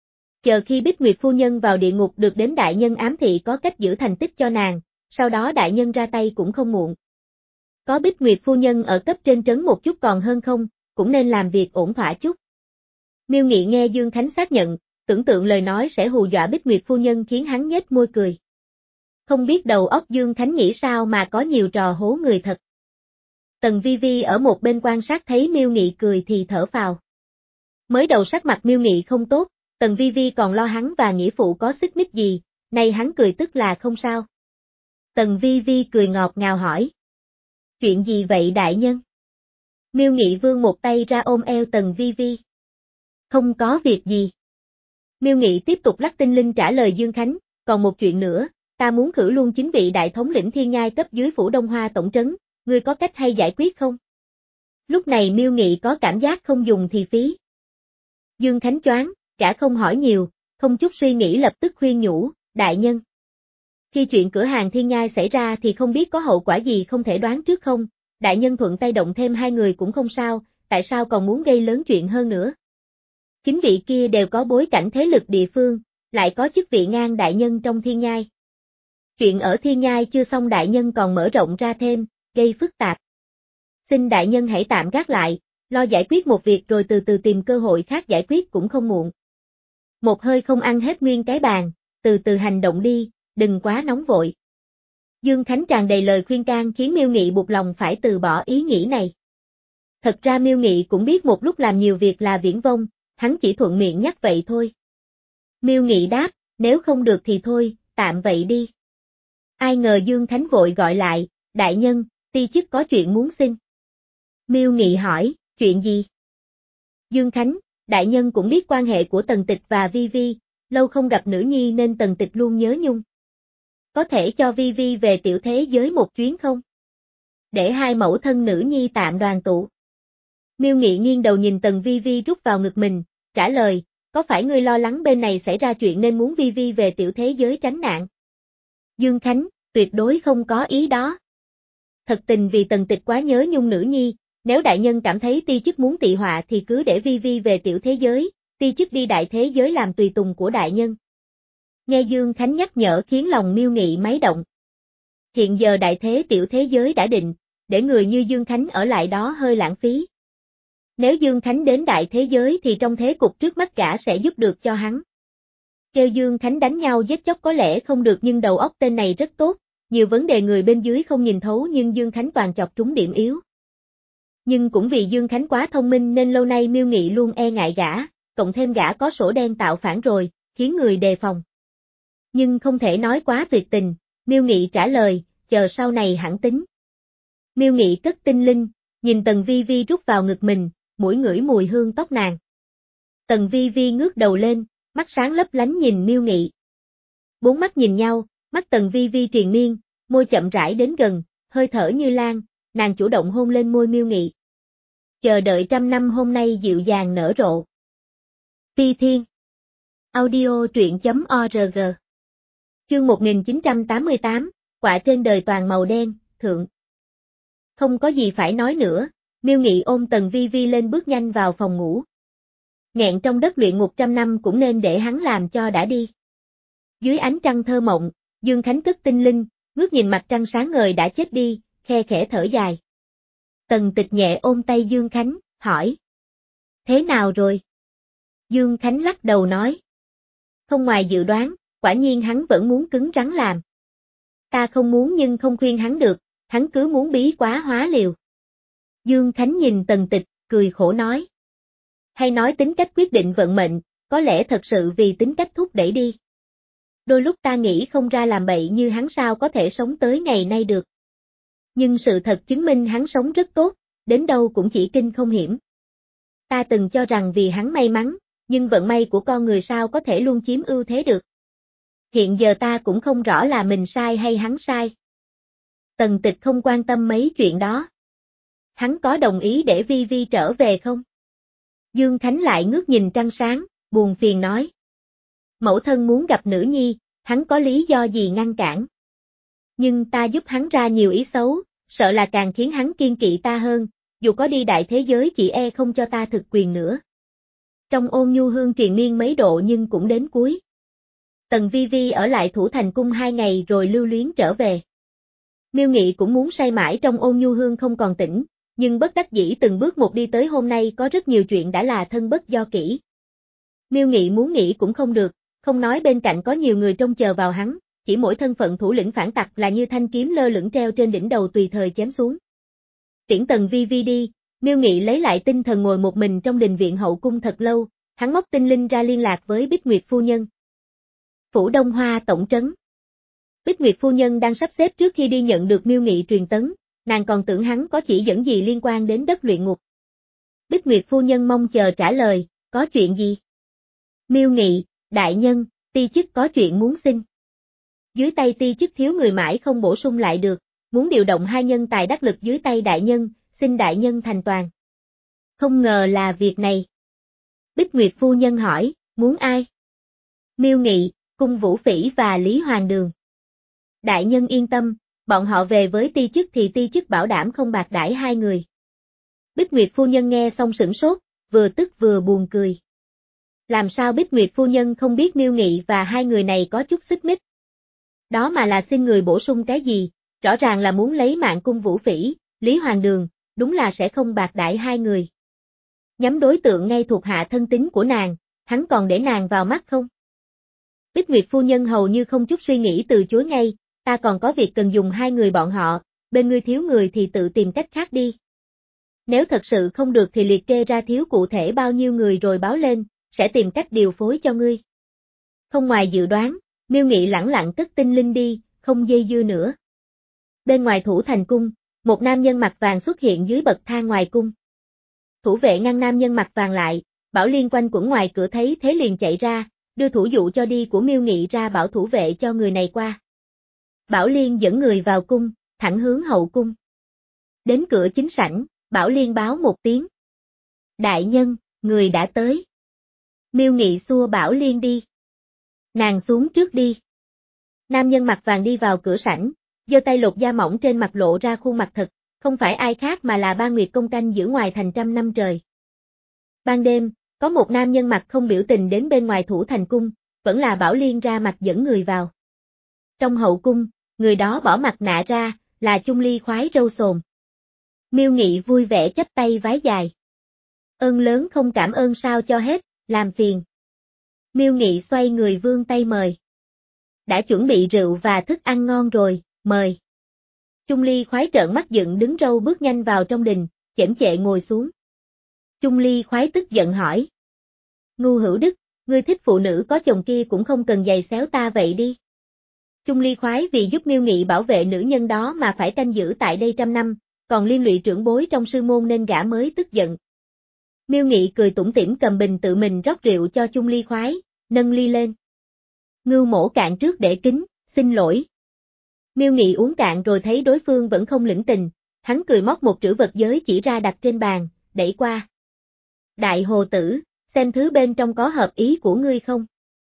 Chờ khi Bích Nguyệt phu nhân vào địa ngục được đến đại nhân ám thị có cách giữ thành tích cho nàng, sau đó đại nhân ra tay cũng không muộn. Có Bích Nguyệt phu nhân ở cấp trên trấn một chút còn hơn không, cũng nên làm việc ổn thỏa chút. Miêu Nghị nghe Dương Khánh xác nhận, tưởng tượng lời nói sẽ hù dọa Bích Nguyệt phu nhân khiến hắn nhếch môi cười. Không biết đầu óc Dương Khánh nghĩ sao mà có nhiều trò hố người thật. Tần Vi Vi ở một bên quan sát thấy Miêu Nghị cười thì thở phào. Mới đầu sắc mặt Miêu Nghị không tốt, Tần Vi Vi còn lo hắn và nghĩa phụ có xích mích gì, nay hắn cười tức là không sao. Tần Vi Vi cười ngọt ngào hỏi. Chuyện gì vậy đại nhân? Miêu Nghị vươn một tay ra ôm eo Tần Vi Vi. Không có việc gì. Miêu Nghị tiếp tục lắc tinh linh trả lời Dương Khánh, còn một chuyện nữa, ta muốn khử luôn chính vị đại thống lĩnh Thiên Nhai cấp dưới phủ Đông Hoa tổng trấn, ngươi có cách hay giải quyết không? Lúc này Miêu Nghị có cảm giác không dùng thì phí. Dương Khánh choáng, cả không hỏi nhiều, không chút suy nghĩ lập tức khuyên nhủ, đại nhân. Khi chuyện cửa hàng Thiên Nhai xảy ra thì không biết có hậu quả gì không thể đoán trước không, đại nhân thuận tay động thêm hai người cũng không sao, tại sao còn muốn gây lớn chuyện hơn nữa? Chính vị kia đều có bối cảnh thế lực địa phương, lại có chức vị ngang đại nhân trong Thiên Nhai. Chuyện ở Thiên Nhai chưa xong đại nhân còn mở rộng ra thêm, gây phức tạp. Xin đại nhân hãy tạm gác lại, lo giải quyết một việc rồi từ từ tìm cơ hội khác giải quyết cũng không muộn. Một hơi không ăn hết nguyên cái bàn, từ từ hành động đi, đừng quá nóng vội. Dương Khánh tràn đầy lời khuyên can khiến Miêu Nghị buộc lòng phải từ bỏ ý nghĩ này. Thật ra Miêu Nghị cũng biết một lúc làm nhiều việc là viển vông, hắn chỉ thuận miệng nhắc vậy thôi. Miêu Nghị đáp, nếu không được thì thôi, tạm vậy đi. Ai ngờ Dương Khánh vội gọi lại, đại nhân, ti chức có chuyện muốn xin. Miêu Nghị hỏi, chuyện gì? Dương Khánh, đại nhân cũng biết quan hệ của Tần Tịch và Vi Vi, lâu không gặp nữ nhi nên Tần Tịch luôn nhớ nhung. Có thể cho Vi Vi về tiểu thế giới một chuyến không? Để hai mẫu thân nữ nhi tạm đoàn tụ. Miêu Nghị nghiêng đầu nhìn Tần Vi Vi rút vào ngực mình, trả lời, có phải ngươi lo lắng bên này xảy ra chuyện nên muốn Vi Vi về tiểu thế giới tránh nạn? Dương Khánh, tuyệt đối không có ý đó. Thật tình vì Tần Tịch quá nhớ nhung nữ nhi, nếu đại nhân cảm thấy ti chức muốn tị họa thì cứ để Vi Vi về tiểu thế giới, ti chức đi đại thế giới làm tùy tùng của đại nhân. Nghe Dương Khánh nhắc nhở khiến lòng Miêu Nghị máy động. Hiện giờ đại thế tiểu thế giới đã định, để người như Dương Khánh ở lại đó hơi lãng phí. Nếu Dương Khánh đến đại thế giới thì trong thế cục trước mắt gã sẽ giúp được cho hắn. Kêu Dương Khánh đánh nhau giết chóc có lẽ không được nhưng đầu óc tên này rất tốt, nhiều vấn đề người bên dưới không nhìn thấu nhưng Dương Khánh toàn chọc trúng điểm yếu. Nhưng cũng vì Dương Khánh quá thông minh nên lâu nay Miêu Nghị luôn e ngại gã, cộng thêm gã có sổ đen tạo phản rồi, khiến người đề phòng. Nhưng không thể nói quá tuyệt tình, Miêu Nghị trả lời, chờ sau này hẳn tính. Miêu Nghị cất tinh linh, nhìn Tần Vi Vi rút vào ngực mình, mũi ngửi mùi hương tóc nàng. Tần Vi Vi ngước đầu lên, mắt sáng lấp lánh nhìn Miêu Nghị. Bốn mắt nhìn nhau, mắt Tần Vi Vi triền miên, môi chậm rãi đến gần, hơi thở như lan, nàng chủ động hôn lên môi Miêu Nghị. Chờ đợi trăm năm hôm nay dịu dàng nở rộ. Phi Thiên Audio truyện chấm org Chương một nghìn chín trăm tám mươi tám, quả trên đời toàn màu đen, thượng. Không có gì phải nói nữa, Miêu Nghị ôm Tần Vi Vi lên bước nhanh vào phòng ngủ. Nghẹn trong đất luyện ngục trăm năm cũng nên để hắn làm cho đã đi. Dưới ánh trăng thơ mộng, Dương Khánh cất tinh linh, ngước nhìn mặt trăng sáng ngời đã chết đi, khe khẽ thở dài. Tần Tịch nhẹ ôm tay Dương Khánh, hỏi, Thế nào rồi? Dương Khánh lắc đầu nói. Không ngoài dự đoán, quả nhiên hắn vẫn muốn cứng rắn làm. Ta không muốn nhưng không khuyên hắn được, hắn cứ muốn bí quá hóa liều. Dương Khánh nhìn Tần Tịch, cười khổ nói. Hay nói tính cách quyết định vận mệnh, có lẽ thật sự vì tính cách thúc đẩy đi. Đôi lúc ta nghĩ không ra làm bậy như hắn sao có thể sống tới ngày nay được. Nhưng sự thật chứng minh hắn sống rất tốt, đến đâu cũng chỉ kinh không hiểm. Ta từng cho rằng vì hắn may mắn, nhưng vận may của con người sao có thể luôn chiếm ưu thế được. Hiện giờ ta cũng không rõ là mình sai hay hắn sai. Tần Tịch không quan tâm mấy chuyện đó. Hắn có đồng ý để Vi Vi trở về không? Dương Khánh lại ngước nhìn trăng sáng, buồn phiền nói. Mẫu thân muốn gặp nữ nhi, hắn có lý do gì ngăn cản? Nhưng ta giúp hắn ra nhiều ý xấu, sợ là càng khiến hắn kiên kỵ ta hơn, dù có đi đại thế giới chị e không cho ta thực quyền nữa. Trong Ôn Nhu Hương triền miên mấy độ nhưng cũng đến cuối. Tần Vi Vi ở lại Thủ Thành Cung hai ngày rồi lưu luyến trở về. Miêu Nghị cũng muốn say mãi trong Ôn Nhu Hương không còn tỉnh, nhưng bất đắc dĩ từng bước một đi tới hôm nay có rất nhiều chuyện đã là thân bất do kỷ. Miêu Nghị muốn nghĩ cũng không được, không nói bên cạnh có nhiều người trông chờ vào hắn, chỉ mỗi thân phận thủ lĩnh phản tặc là như thanh kiếm lơ lửng treo trên đỉnh đầu tùy thời chém xuống. Tiễn Tần Vi Vi đi, Miêu Nghị lấy lại tinh thần ngồi một mình trong đình viện hậu cung thật lâu, hắn móc tinh linh ra liên lạc với Bích Nguyệt phu nhân. Phủ Đông Hoa tổng trấn. Bích Nguyệt phu nhân đang sắp xếp trước khi đi nhận được Miêu Nghị truyền tấn, nàng còn tưởng hắn có chỉ dẫn gì liên quan đến đất luyện ngục. Bích Nguyệt phu nhân mong chờ trả lời, có chuyện gì? Miêu Nghị, đại nhân, ti chức có chuyện muốn xin. Dưới tay ti chức thiếu người mãi không bổ sung lại được, muốn điều động hai nhân tài đắc lực dưới tay đại nhân, xin đại nhân thành toàn. Không ngờ là việc này. Bích Nguyệt phu nhân hỏi, muốn ai? Miêu Nghị, Cung Vũ Phỉ và Lý Hoàng Đường. Đại nhân yên tâm, bọn họ về với ti chức thì ti chức bảo đảm không bạc đãi hai người. Bích Nguyệt phu nhân nghe xong sửng sốt, vừa tức vừa buồn cười. Làm sao Bích Nguyệt phu nhân không biết Miêu Nghị và hai người này có chút xích mích? Đó mà là xin người bổ sung cái gì, rõ ràng là muốn lấy mạng Cung Vũ Phỉ, Lý Hoàng Đường, đúng là sẽ không bạc đãi hai người. Nhắm đối tượng ngay thuộc hạ thân tín của nàng, hắn còn để nàng vào mắt không? Bích Nguyệt phu nhân hầu như không chút suy nghĩ từ chối ngay, ta còn có việc cần dùng hai người bọn họ, bên ngươi thiếu người thì tự tìm cách khác đi. Nếu thật sự không được thì liệt kê ra thiếu cụ thể bao nhiêu người rồi báo lên, sẽ tìm cách điều phối cho ngươi. Không ngoài dự đoán, Miêu Nghị lẳng lặng cất tinh linh đi, không dây dưa nữa. Bên ngoài Thủ Thành Cung, một nam nhân mặc vàng xuất hiện dưới bậc thang ngoài cung. Thủ vệ ngăn nam nhân mặc vàng lại, Bảo Liên quanh quẩn ngoài cửa thấy thế liền chạy ra, đưa thủ dụ cho đi của Miêu Nghị ra bảo thủ vệ cho người này qua. Bảo Liên dẫn người vào cung, thẳng hướng hậu cung. Đến cửa chính sảnh, Bảo Liên báo một tiếng. Đại nhân, người đã tới. Miêu Nghị xua Bảo Liên đi. Nàng xuống trước đi. Nam nhân mặc vàng đi vào cửa sảnh, giơ tay lột da mỏng trên mặt lộ ra khuôn mặt thật, không phải ai khác mà là Ba Nguyệt công canh giữ ngoài thành trăm năm trời. Ban đêm, có một nam nhân mặt không biểu tình đến bên ngoài Thủ Thành Cung, vẫn là Bảo Liên ra mặt dẫn người vào. Trong hậu cung, người đó bỏ mặt nạ ra, là Chung Ly khoái râu xồm. Miêu Nghị vui vẻ chắp tay vái dài. Ơn lớn không cảm ơn sao cho hết, làm phiền. Miêu Nghị xoay người vươn tay mời. Đã chuẩn bị rượu và thức ăn ngon rồi, mời. Chung Ly khoái trợn mắt dựng đứng râu bước nhanh vào trong đình, chễm chệ ngồi xuống. Chung Ly khoái tức giận hỏi. Ngu Hữu Đức, ngươi thích phụ nữ có chồng kia cũng không cần giày xéo ta vậy đi. Chung Ly khoái vì giúp Miêu Nghị bảo vệ nữ nhân đó mà phải canh giữ tại đây trăm năm, còn liên lụy trưởng bối trong sư môn nên gã mới tức giận. Miêu Nghị cười tủm tỉm cầm bình tự mình rót rượu cho Chung Ly khoái, nâng ly lên. Ngưu mổ cạn trước để kính, xin lỗi. Miêu Nghị uống cạn rồi thấy đối phương vẫn không lĩnh tình, hắn cười móc một trữ vật giới chỉ ra đặt trên bàn, đẩy qua. Đại hồ tử, xem thứ bên trong có hợp ý của ngươi không?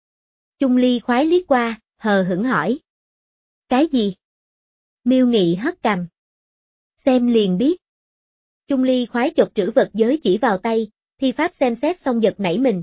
Chung Ly khoái liếc qua, hờ hững hỏi. Cái gì? Miêu Nghị hất cằm. Xem liền biết. Chung Ly khoái chộp trữ vật giới chỉ vào tay, thi pháp xem xét xong giật nảy mình.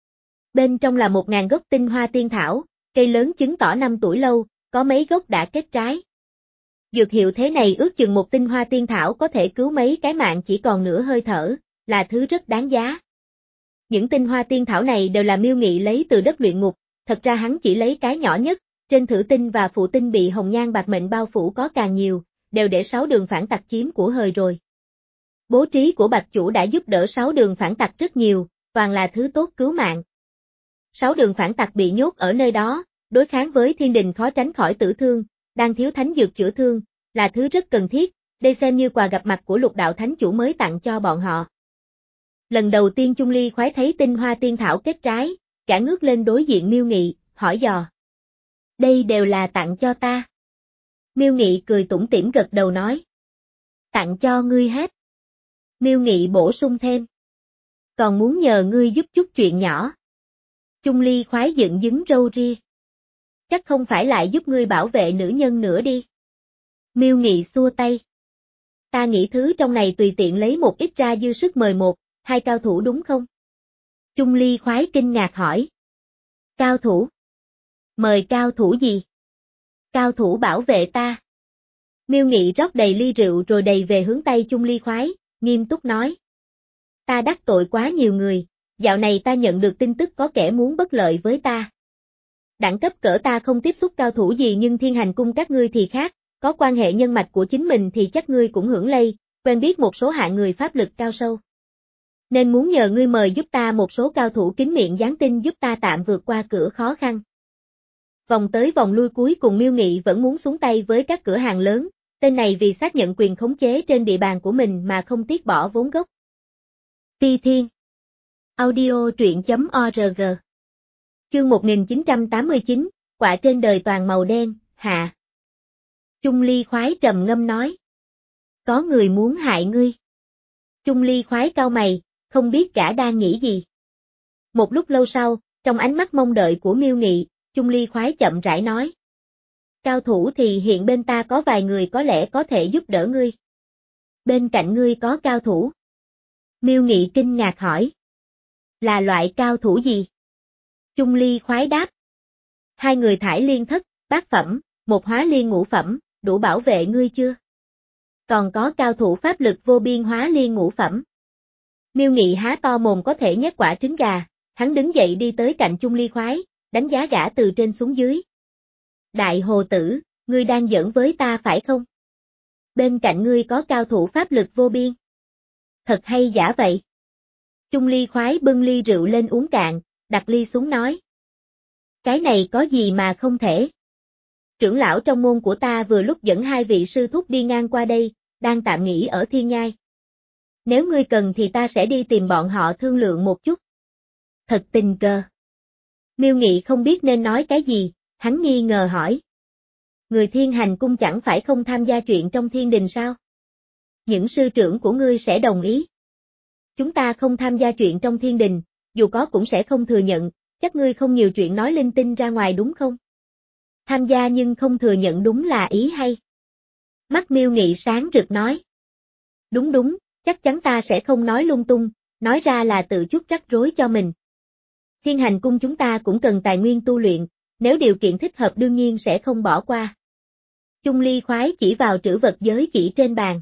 Bên trong là một ngàn gốc tinh hoa tiên thảo, cây lớn chứng tỏ năm tuổi lâu, có mấy gốc đã kết trái. Dược hiệu thế này ước chừng một tinh hoa tiên thảo có thể cứu mấy cái mạng chỉ còn nửa hơi thở, là thứ rất đáng giá. Những tinh hoa tiên thảo này đều là Miêu Nghị lấy từ đất luyện ngục, thật ra hắn chỉ lấy cái nhỏ nhất, trên thử tinh và phụ tinh bị hồng nhan bạc mệnh bao phủ có càng nhiều, đều để sáu đường phản tặc chiếm của hời rồi. Bố trí của Bạch Chủ đã giúp đỡ sáu đường phản tặc rất nhiều, toàn là thứ tốt cứu mạng. Sáu đường phản tặc bị nhốt ở nơi đó, đối kháng với thiên đình khó tránh khỏi tử thương, đang thiếu thánh dược chữa thương, là thứ rất cần thiết, đây xem như quà gặp mặt của Lục Đạo Thánh Chủ mới tặng cho bọn họ. Lần đầu tiên Chung Ly khoái thấy tinh hoa tiên thảo kết trái, cả ngước lên đối diện Miêu Nghị, hỏi dò. Đây đều là tặng cho ta. Miêu Nghị cười tủm tỉm gật đầu nói. Tặng cho ngươi hết. Miêu Nghị bổ sung thêm. Còn muốn nhờ ngươi giúp chút chuyện nhỏ. Chung Ly khoái dựng đứng râu ria. Chắc không phải lại giúp ngươi bảo vệ nữ nhân nữa đi. Miêu Nghị xua tay. Ta nghĩ thứ trong này tùy tiện lấy một ít ra dư sức mời một, hai cao thủ đúng không? Chung Ly khoái kinh ngạc hỏi. Cao thủ? Mời cao thủ gì? Cao thủ bảo vệ ta. Miêu Nghị rót đầy ly rượu rồi đầy về hướng tay Chung Ly khoái, nghiêm túc nói. Ta đắc tội quá nhiều người, dạo này ta nhận được tin tức có kẻ muốn bất lợi với ta. Đẳng cấp cỡ ta không tiếp xúc cao thủ gì nhưng Thiên Hành Cung các ngươi thì khác, có quan hệ nhân mạch của chính mình thì chắc ngươi cũng hưởng lây, quen biết một số hạng người pháp lực cao sâu. Nên muốn nhờ ngươi mời giúp ta một số cao thủ kín miệng giáng tin giúp ta tạm vượt qua cửa khó khăn. Vòng tới vòng lui cuối cùng Miêu Nghị vẫn muốn xuống tay với các cửa hàng lớn, tên này vì xác nhận quyền khống chế trên địa bàn của mình mà không tiếc bỏ vốn gốc. Ti Thiên Audio truyện chấm org Chương một nghìn chín trăm tám mươi chín, quả trên đời toàn màu đen, hạ. Chung Ly khoái trầm ngâm nói. Có người muốn hại ngươi. Chung Ly khoái cau mày, không biết gã đang nghĩ gì. Một lúc lâu sau, trong ánh mắt mong đợi của Miêu Nghị, Chung Ly khoái chậm rãi nói. Cao thủ thì hiện bên ta có vài người có lẽ có thể giúp đỡ ngươi. Bên cạnh ngươi có cao thủ. Miêu Nghị kinh ngạc hỏi. Là loại cao thủ gì? Chung Ly khoái đáp. Hai người thải liên thất, bát phẩm, một hóa liên ngũ phẩm, đủ bảo vệ ngươi chưa? Còn có cao thủ pháp lực vô biên hóa liên ngũ phẩm. Miêu Nghị há to mồm có thể nhét quả trứng gà, hắn đứng dậy đi tới cạnh Chung Ly khoái, đánh giá gã từ trên xuống dưới. Đại hồ tử, ngươi đang giỡn với ta phải không? Bên cạnh ngươi có cao thủ pháp lực vô biên. Thật hay giả vậy? Chung Ly khoái bưng ly rượu lên uống cạn, đặt ly xuống nói. Cái này có gì mà không thể? Trưởng lão trong môn của ta vừa lúc dẫn hai vị sư thúc đi ngang qua đây, đang tạm nghỉ ở Thiên Nhai. Nếu ngươi cần thì ta sẽ đi tìm bọn họ thương lượng một chút. Thật tình cờ. Miêu Nghị không biết nên nói cái gì, hắn nghi ngờ hỏi. Người Thiên Hành Cung chẳng phải không tham gia chuyện trong thiên đình sao? Những sư trưởng của ngươi sẽ đồng ý. Chúng ta không tham gia chuyện trong thiên đình, dù có cũng sẽ không thừa nhận, chắc ngươi không nhiều chuyện nói linh tinh ra ngoài đúng không? Tham gia nhưng không thừa nhận đúng là ý hay. Mắt Miêu Nghị sáng rực nói. Đúng đúng, chắc chắn ta sẽ không nói lung tung, nói ra là tự chuốc rắc rối cho mình. Thiên Hành Cung chúng ta cũng cần tài nguyên tu luyện, nếu điều kiện thích hợp đương nhiên sẽ không bỏ qua. Chung Ly khoái chỉ vào trữ vật giới chỉ trên bàn.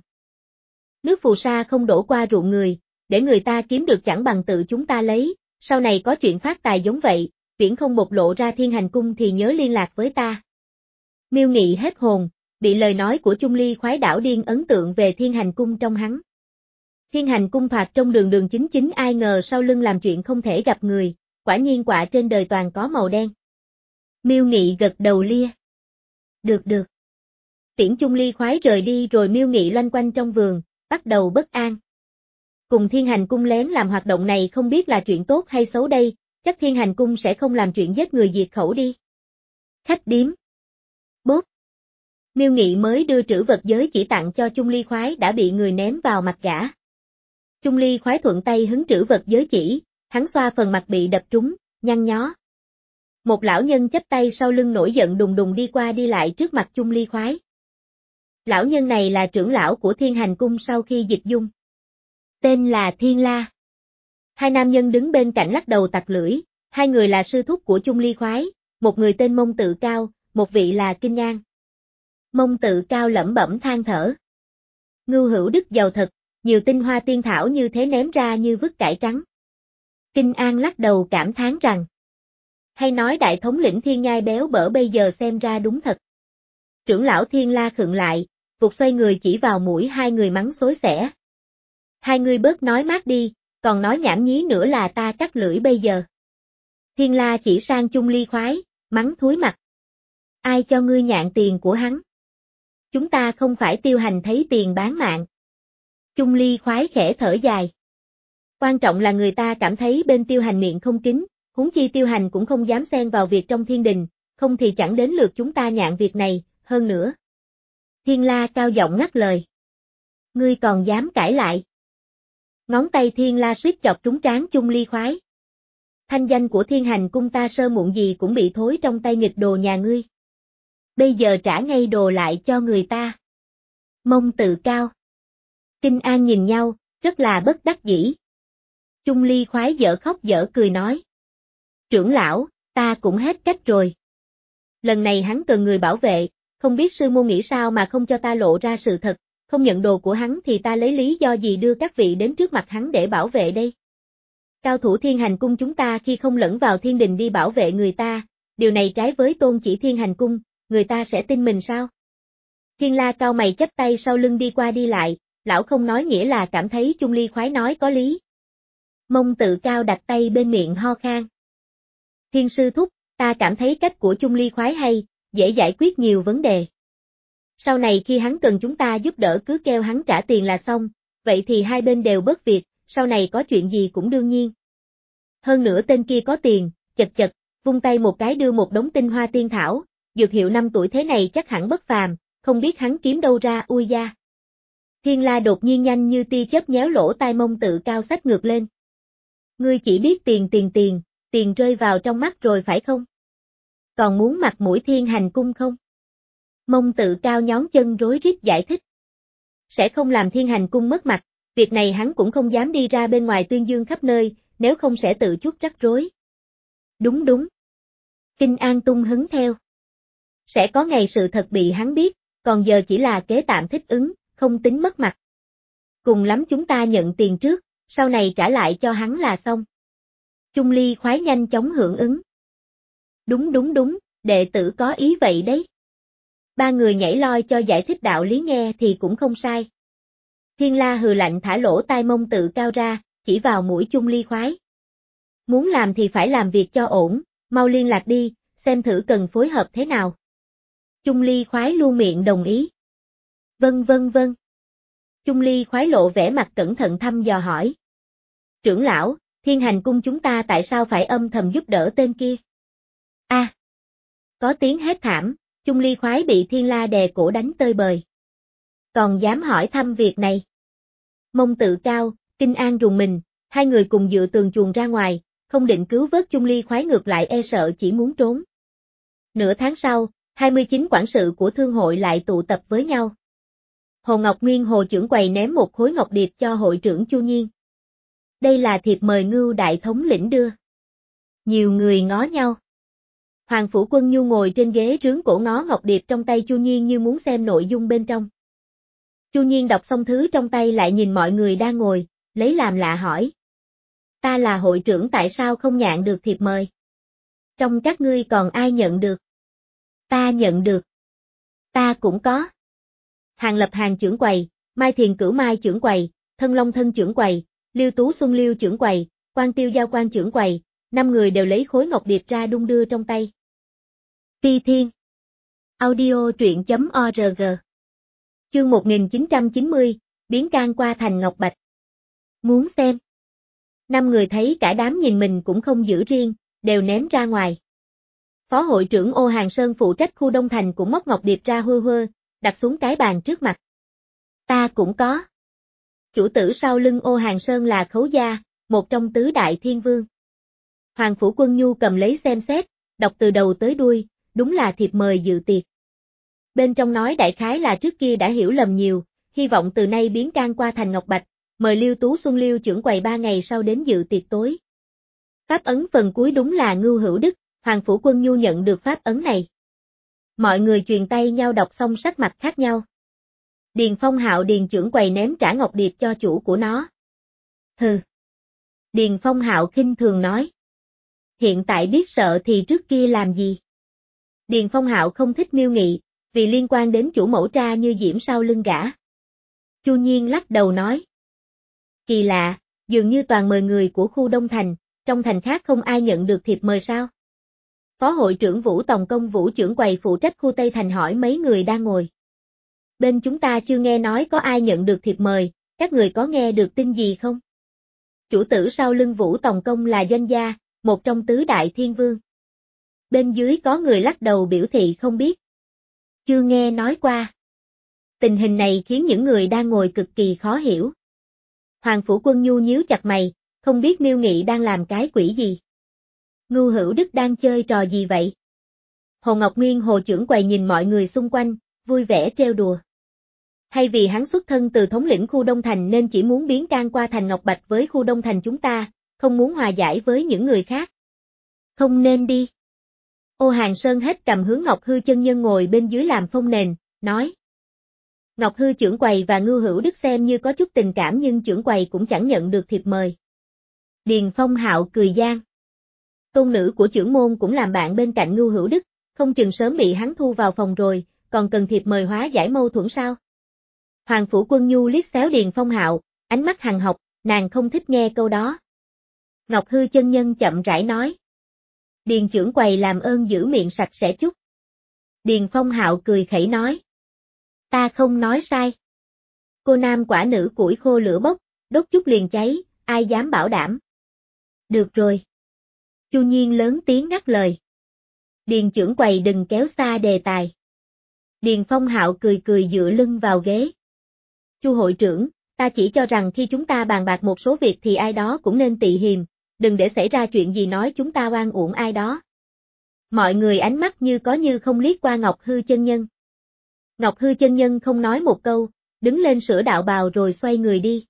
Nước phù sa không đổ qua ruộng người, để người ta kiếm được chẳng bằng tự chúng ta lấy, sau này có chuyện phát tài giống vậy, viễn không bộc lộ ra Thiên Hành Cung thì nhớ liên lạc với ta. Miêu Nghị hết hồn, bị lời nói của Chung Ly khoái đảo điên ấn tượng về Thiên Hành Cung trong hắn. Thiên Hành Cung thoạt trong đường đường chính chính ai ngờ sau lưng làm chuyện không thể gặp người, quả nhiên quả trên đời toàn có màu đen. Miêu Nghị gật đầu lia. Được được. Tiễn Chung Ly khoái rời đi rồi Miêu Nghị loanh quanh trong vườn, bắt đầu bất an. Cùng Thiên Hành Cung lén làm hoạt động này không biết là chuyện tốt hay xấu đây, chắc Thiên Hành Cung sẽ không làm chuyện giết người diệt khẩu đi. Khách điếm. Bốp. Miêu Nghị mới đưa trữ vật giới chỉ tặng cho Chung Ly khoái đã bị người ném vào mặt gã. Chung Ly khoái thuận tay hứng trữ vật giới chỉ, hắn xoa phần mặt bị đập trúng, nhăn nhó. Một lão nhân chắp tay sau lưng nổi giận đùng đùng đi qua đi lại trước mặt Chung Ly khoái. Lão nhân này là trưởng lão của Thiên Hành Cung sau khi dịch dung. Tên là Thiên La. Hai nam nhân đứng bên cạnh lắc đầu tặc lưỡi, hai người là sư thúc của Chung Ly khoái, một người tên Mông Tự Cao, một vị là Kinh Ngang. Mông Tự Cao lẩm bẩm than thở. Ngưu hữu đức giàu thật, nhiều tinh hoa tiên thảo như thế ném ra như vứt cải trắng. Kinh An lắc đầu cảm thán rằng, hay nói đại thống lĩnh Thiên Nhai béo bở bây giờ xem ra đúng thật. Trưởng lão Thiên La khựng lại, vụt xoay người chỉ vào mũi hai người mắng xối xẻ. Hai người bớt nói mát đi, còn nói nhảm nhí nữa là ta cắt lưỡi bây giờ. Thiên La chỉ sang Chung Ly khoái, mắng thúi mặt. Ai cho ngươi nhạn tiền của hắn? Chúng ta không phải tiêu hành thấy tiền bán mạng. Chung Ly khoái khẽ thở dài. Quan trọng là người ta cảm thấy bên tiêu hành miệng không kín, huống chi tiêu hành cũng không dám xen vào việc trong thiên đình, không thì chẳng đến lượt chúng ta nhạn việc này, hơn nữa. Thiên La cao giọng ngắt lời. Ngươi còn dám cãi lại. Ngón tay Thiên La suýt chọc trúng trán Chung Ly khoái. Thanh danh của Thiên Hành cung ta sơ muộn gì cũng bị thối trong tay nghịch đồ nhà ngươi. Bây giờ trả ngay đồ lại cho người ta. Mông tự cao. Kinh An nhìn nhau, rất là bất đắc dĩ. Chung Ly khoái dở khóc dở cười nói. Trưởng lão, ta cũng hết cách rồi. Lần này hắn cần người bảo vệ, không biết sư môn nghĩ sao mà không cho ta lộ ra sự thật, không nhận đồ của hắn thì ta lấy lý do gì đưa các vị đến trước mặt hắn để bảo vệ đây. Cao thủ Thiên Hành cung chúng ta khi không lẫn vào thiên đình đi bảo vệ người ta, điều này trái với tôn chỉ Thiên Hành cung, người ta sẽ tin mình sao? Thiên La cao mày chắp tay sau lưng đi qua đi lại, lão không nói nghĩa là cảm thấy Chung Ly khoái nói có lý. Mông tự cao đặt tay bên miệng ho khan. Thiên sư thúc, ta cảm thấy cách của Chung Ly khoái hay, dễ giải quyết nhiều vấn đề. Sau này khi hắn cần chúng ta giúp đỡ cứ kêu hắn trả tiền là xong, vậy thì hai bên đều bớt việc, sau này có chuyện gì cũng đương nhiên. Hơn nữa tên kia có tiền, chật chật, vung tay một cái đưa một đống tinh hoa tiên thảo, dược hiệu năm tuổi thế này chắc hẳn bất phàm, không biết hắn kiếm đâu ra ui da. Thiên La đột nhiên nhanh như tia chớp nhéo lỗ tai Mông tự cao xách ngược lên. Ngươi chỉ biết tiền tiền tiền, tiền rơi vào trong mắt rồi phải không? Còn muốn mặt mũi Thiên Hành cung không? Mông tự cao nhón chân rối rít giải thích. Sẽ không làm Thiên Hành cung mất mặt, việc này hắn cũng không dám đi ra bên ngoài tuyên dương khắp nơi, nếu không sẽ tự chuốc rắc rối. Đúng đúng. Kinh An tung hứng theo. Sẽ có ngày sự thật bị hắn biết, còn giờ chỉ là kế tạm thích ứng, không tính mất mặt. Cùng lắm chúng ta nhận tiền trước, sau này trả lại cho hắn là xong. Chung Ly khoái nhanh chóng hưởng ứng. Đúng đúng đúng, đệ tử có ý vậy đấy. Ba người nhảy loi cho giải thích đạo lý nghe thì cũng không sai. Thiên La hừ lạnh thả lỗ tai Mông tự cao ra, chỉ vào mũi Chung Ly khoái. Muốn làm thì phải làm việc cho ổn, mau liên lạc đi, xem thử cần phối hợp thế nào. Chung Ly khoái luôn miệng đồng ý. Vâng vâng vâng. Chung Ly khoái lộ vẻ mặt cẩn thận thăm dò hỏi. Trưởng lão, Thiên Hành cung chúng ta tại sao phải âm thầm giúp đỡ tên kia? A. À, có tiếng hét thảm, Chung Ly khoái bị Thiên La đè cổ đánh tơi bời. Còn dám hỏi thăm việc này? Mông tự cao, Kinh An rùng mình, hai người cùng dựa tường chuồng ra ngoài, không định cứu vớt Chung Ly khoái ngược lại e sợ chỉ muốn trốn. Nửa tháng sau, hai mươi chín quản sự của thương hội lại tụ tập với nhau. Hồ Ngọc Nguyên Hồ trưởng quầy ném một khối ngọc điệp cho hội trưởng Chu Nhiên. Đây là thiệp mời Ngưu đại thống lĩnh đưa. Nhiều người ngó nhau. Hoàng Phủ Quân Nhu ngồi trên ghế rướng cổ ngó ngọc điệp trong tay Chu Nhiên như muốn xem nội dung bên trong. Chu Nhiên đọc xong thứ trong tay lại nhìn mọi người đang ngồi, lấy làm lạ hỏi. Ta là hội trưởng tại sao không nhận được thiệp mời? Trong các ngươi còn ai nhận được? Ta nhận được. Ta cũng có. Hàng Lập Hàng trưởng quầy, Mai Thiền Cửu Mai trưởng quầy, Thân Long Thân trưởng quầy, Liêu Tú Xuân Liêu trưởng quầy, Quan Tiêu Giao Quan trưởng quầy, năm người đều lấy khối ngọc điệp ra đung đưa trong tay. Ti Thiên. Audio truyện chấm org. Chương một nghìn chín trăm chín mươi, biến can qua thành ngọc bạch. Muốn xem. Năm người thấy cả đám nhìn mình cũng không giữ riêng, đều ném ra ngoài. Phó hội trưởng Ô Hàng Sơn phụ trách khu Đông Thành cũng móc ngọc điệp ra hơ hơ, đặt xuống cái bàn trước mặt. Ta cũng có. Chủ tử sau lưng Ô Hàng Sơn là Khấu Gia, một trong tứ đại thiên vương. Hoàng Phủ Quân Nhu cầm lấy xem xét, đọc từ đầu tới đuôi, đúng là thiệp mời dự tiệc. Bên trong nói đại khái là trước kia đã hiểu lầm nhiều, hy vọng từ nay biến can qua thành ngọc bạch, mời Liêu Tú Xuân Liêu trưởng quầy ba ngày sau đến dự tiệc tối. Pháp ấn phần cuối đúng là Ngưu Hữu Đức, Hoàng Phủ Quân Nhu nhận được pháp ấn này. Mọi người truyền tay nhau đọc xong sắc mặt khác nhau. Điền Phong Hạo Điền trưởng quầy ném trả ngọc điệp cho chủ của nó. Hừ. Điền Phong Hạo khinh thường nói. Hiện tại biết sợ thì trước kia làm gì? Điền Phong Hạo không thích Miêu Nghị, vì liên quan đến chủ mẫu tra như diễm sau lưng gã. Chu Nhiên lắc đầu nói. Kỳ lạ, dường như toàn mời người của khu Đông Thành, trong thành khác không ai nhận được thiệp mời sao? Phó hội trưởng Vũ Tòng Công Vũ trưởng quầy phụ trách khu Tây Thành hỏi mấy người đang ngồi. Bên chúng ta chưa nghe nói có ai nhận được thiệp mời, các người có nghe được tin gì không? Chủ tử sau lưng Vũ Tòng Công là Doanh Gia, một trong tứ đại thiên vương. Bên dưới có người lắc đầu biểu thị không biết. Chưa nghe nói qua. Tình hình này khiến những người đang ngồi cực kỳ khó hiểu. Hoàng Phủ Quân Nhu nhíu chặt mày, không biết Miêu Nghị đang làm cái quỷ gì. Ngưu Hữu Đức đang chơi trò gì vậy? Hồ Ngọc Nguyên Hồ trưởng quầy nhìn mọi người xung quanh, vui vẻ trêu đùa. Hay vì hắn xuất thân từ thống lĩnh khu Đông Thành nên chỉ muốn biến can qua thành Ngọc Bạch với khu Đông Thành chúng ta, không muốn hòa giải với những người khác. Không nên đi. Ô Hàng Sơn hết cầm hướng Ngọc Hư chân nhân ngồi bên dưới làm phông nền, nói. Ngọc Hư trưởng quầy và Ngưu Hữu Đức xem như có chút tình cảm nhưng trưởng quầy cũng chẳng nhận được thiệp mời. Điền Phong Hạo cười gian. Tôn nữ của trưởng môn cũng làm bạn bên cạnh Ngưu Hữu Đức, không chừng sớm bị hắn thu vào phòng rồi, còn cần thiệp mời hóa giải mâu thuẫn sao? Hoàng Phủ Quân Nhu liếc xéo Điền Phong Hạo, ánh mắt hằn học, nàng không thích nghe câu đó. Ngọc Hư chân nhân chậm rãi nói. Điền trưởng quầy làm ơn giữ miệng sạch sẽ chút. Điền Phong Hạo cười khẩy nói. Ta không nói sai. Cô nam quả nữ củi khô lửa bốc, đốt chút liền cháy, ai dám bảo đảm. Được rồi. Chu Nhiên lớn tiếng ngắt lời. Điền trưởng quầy đừng kéo xa đề tài. Điền Phong Hạo cười cười dựa lưng vào ghế. Chu hội trưởng, ta chỉ cho rằng khi chúng ta bàn bạc một số việc thì ai đó cũng nên tị hiềm, đừng để xảy ra chuyện gì nói chúng ta oan uổng ai đó. Mọi người ánh mắt như có như không liếc qua Ngọc Hư chân nhân. Ngọc Hư chân nhân không nói một câu, đứng lên sửa đạo bào rồi xoay người đi.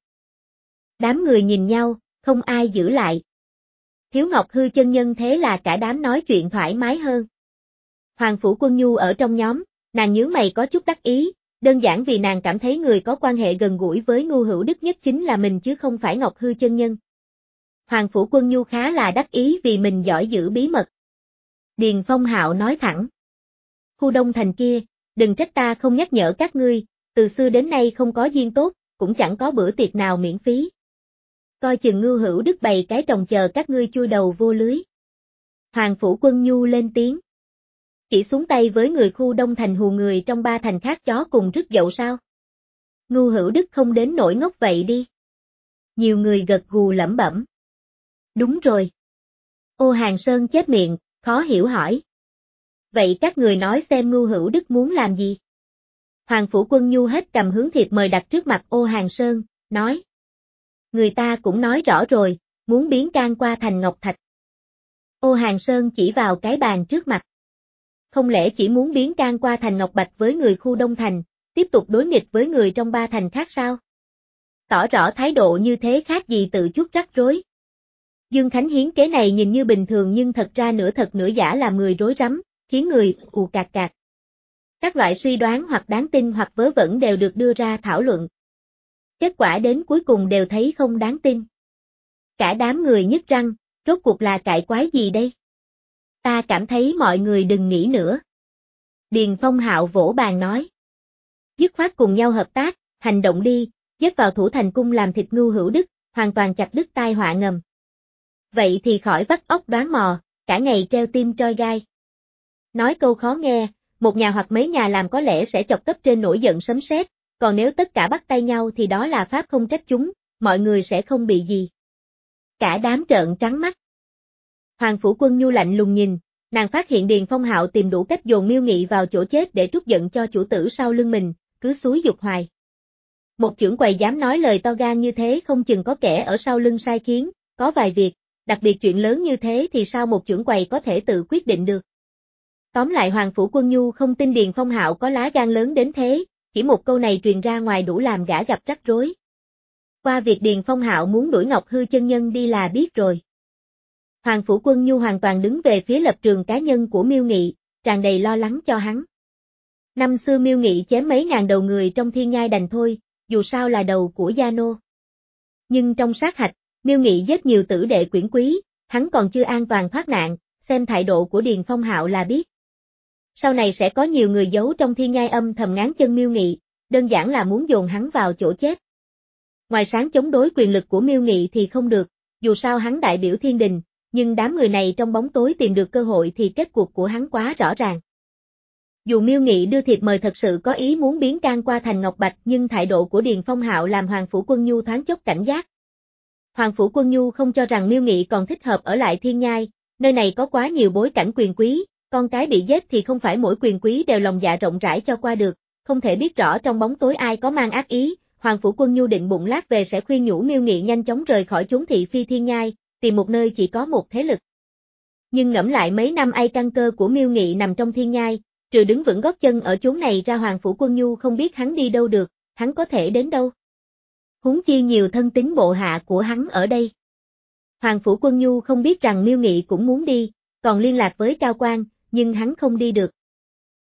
Đám người nhìn nhau, không ai giữ lại. Thiếu Ngọc Hư chân nhân thế là cả đám nói chuyện thoải mái hơn. Hoàng Phủ Quân Nhu ở trong nhóm, nàng nhướng mày có chút đắc ý, đơn giản vì nàng cảm thấy người có quan hệ gần gũi với Ngưu Hữu Đức nhất chính là mình chứ không phải Ngọc Hư chân nhân. Hoàng Phủ Quân Nhu khá là đắc ý vì mình giỏi giữ bí mật. Điền Phong Hạo nói thẳng. Khu Đông Thành kia, đừng trách ta không nhắc nhở các ngươi, từ xưa đến nay không có duyên tốt, cũng chẳng có bữa tiệc nào miễn phí. Coi chừng Ngưu Hữu Đức bày cái trồng chờ các ngươi chui đầu vô lưới. Hoàng Phủ Quân Nhu lên tiếng. Chỉ xuống tay với người khu Đông Thành hù người trong ba thành khác chó cùng rứt dậu sao? Ngưu Hữu Đức không đến nỗi ngốc vậy đi. Nhiều người gật gù lẩm bẩm. Đúng rồi. Ô Hàng Sơn chép miệng, khó hiểu hỏi. Vậy các người nói xem Ngưu Hữu Đức muốn làm gì? Hoàng Phủ Quân Nhu hết cầm hướng thiệp mời đặt trước mặt Ô Hàng Sơn, nói. Người ta cũng nói rõ rồi, muốn biến can qua thành Ngọc Thạch. Ô Hàng Sơn chỉ vào cái bàn trước mặt. Không lẽ chỉ muốn biến can qua thành Ngọc Bạch với người khu Đông Thành, tiếp tục đối nghịch với người trong ba thành khác sao? Tỏ rõ thái độ như thế khác gì tự chuốc rắc rối. Dương Khánh Hiến kế này nhìn như bình thường nhưng thật ra nửa thật nửa giả làm người rối rắm, khiến người ù cạc cạc. Các loại suy đoán hoặc đáng tin hoặc vớ vẩn đều được đưa ra thảo luận. Kết quả đến cuối cùng đều thấy không đáng tin. Cả đám người nhức răng, rốt cuộc là cãi quái gì đây? Ta cảm thấy mọi người đừng nghĩ nữa. Điền Phong Hạo vỗ bàn nói. Dứt khoát cùng nhau hợp tác, hành động đi, dứt vào Thủ Thành Cung làm thịt Ngưu Hữu Đức, hoàn toàn chặt đứt tai họa ngầm. Vậy thì khỏi vắt óc đoán mò, cả ngày treo tim troi gai. Nói câu khó nghe, một nhà hoặc mấy nhà làm có lẽ sẽ chọc cấp trên nổi giận sấm sét, còn nếu tất cả bắt tay nhau thì đó là pháp không trách chúng, mọi người sẽ không bị gì. Cả đám trợn trắng mắt. Hoàng Phủ Quân Nhu lạnh lùng nhìn, nàng phát hiện Điền Phong Hạo tìm đủ cách dồn Miêu Nghị vào chỗ chết để trút giận cho chủ tử sau lưng mình, cứ xúi dục hoài. Một trưởng quầy dám nói lời to gan như thế không chừng có kẻ ở sau lưng sai khiến, có vài việc, đặc biệt chuyện lớn như thế thì sao một trưởng quầy có thể tự quyết định được. Tóm lại Hoàng Phủ Quân Nhu không tin Điền Phong Hạo có lá gan lớn đến thế, chỉ một câu này truyền ra ngoài đủ làm gã gặp rắc rối. Qua việc Điền Phong Hạo muốn đuổi Ngọc Hư chân nhân đi là biết rồi. Hoàng Phủ Quân Nhu hoàn toàn đứng về phía lập trường cá nhân của Miêu Nghị, tràn đầy lo lắng cho hắn. Năm xưa Miêu Nghị chém mấy ngàn đầu người trong thiên nhai đành thôi, dù sao là đầu của Gia Nô. Nhưng trong sát hạch, Miêu Nghị giết nhiều tử đệ quyển quý, hắn còn chưa an toàn thoát nạn, xem thái độ của Điền Phong Hạo là biết. Sau này sẽ có nhiều người giấu trong thiên nhai âm thầm ngáng chân Miêu Nghị, đơn giản là muốn dồn hắn vào chỗ chết. Ngoài sáng chống đối quyền lực của Miêu Nghị thì không được, dù sao hắn đại biểu thiên đình, nhưng đám người này trong bóng tối tìm được cơ hội thì kết cuộc của hắn quá rõ ràng. Dù Miêu Nghị đưa thiệp mời thật sự có ý muốn biến can qua thành Ngọc Bạch nhưng thái độ của Điền Phong Hạo làm Hoàng Phủ Quân Nhu thoáng chốc cảnh giác. Hoàng Phủ Quân Nhu không cho rằng Miêu Nghị còn thích hợp ở lại thiên nhai, nơi này có quá nhiều bối cảnh quyền quý, con cái bị giết thì không phải mỗi quyền quý đều lòng dạ rộng rãi cho qua được, không thể biết rõ trong bóng tối ai có mang ác ý. Hoàng Phủ Quân Nhu định bụng lát về sẽ khuyên nhủ Miêu Nghị nhanh chóng rời khỏi chốn thị phi thiên nhai, tìm một nơi chỉ có một thế lực. Nhưng ngẫm lại mấy năm ai căn cơ của Miêu Nghị nằm trong thiên nhai, trừ đứng vững gót chân ở chốn này ra Hoàng Phủ Quân Nhu không biết hắn đi đâu được, hắn có thể đến đâu. Huống chi nhiều thân tín bộ hạ của hắn ở đây. Hoàng Phủ Quân Nhu không biết rằng Miêu Nghị cũng muốn đi, còn liên lạc với Cao Quan, nhưng hắn không đi được,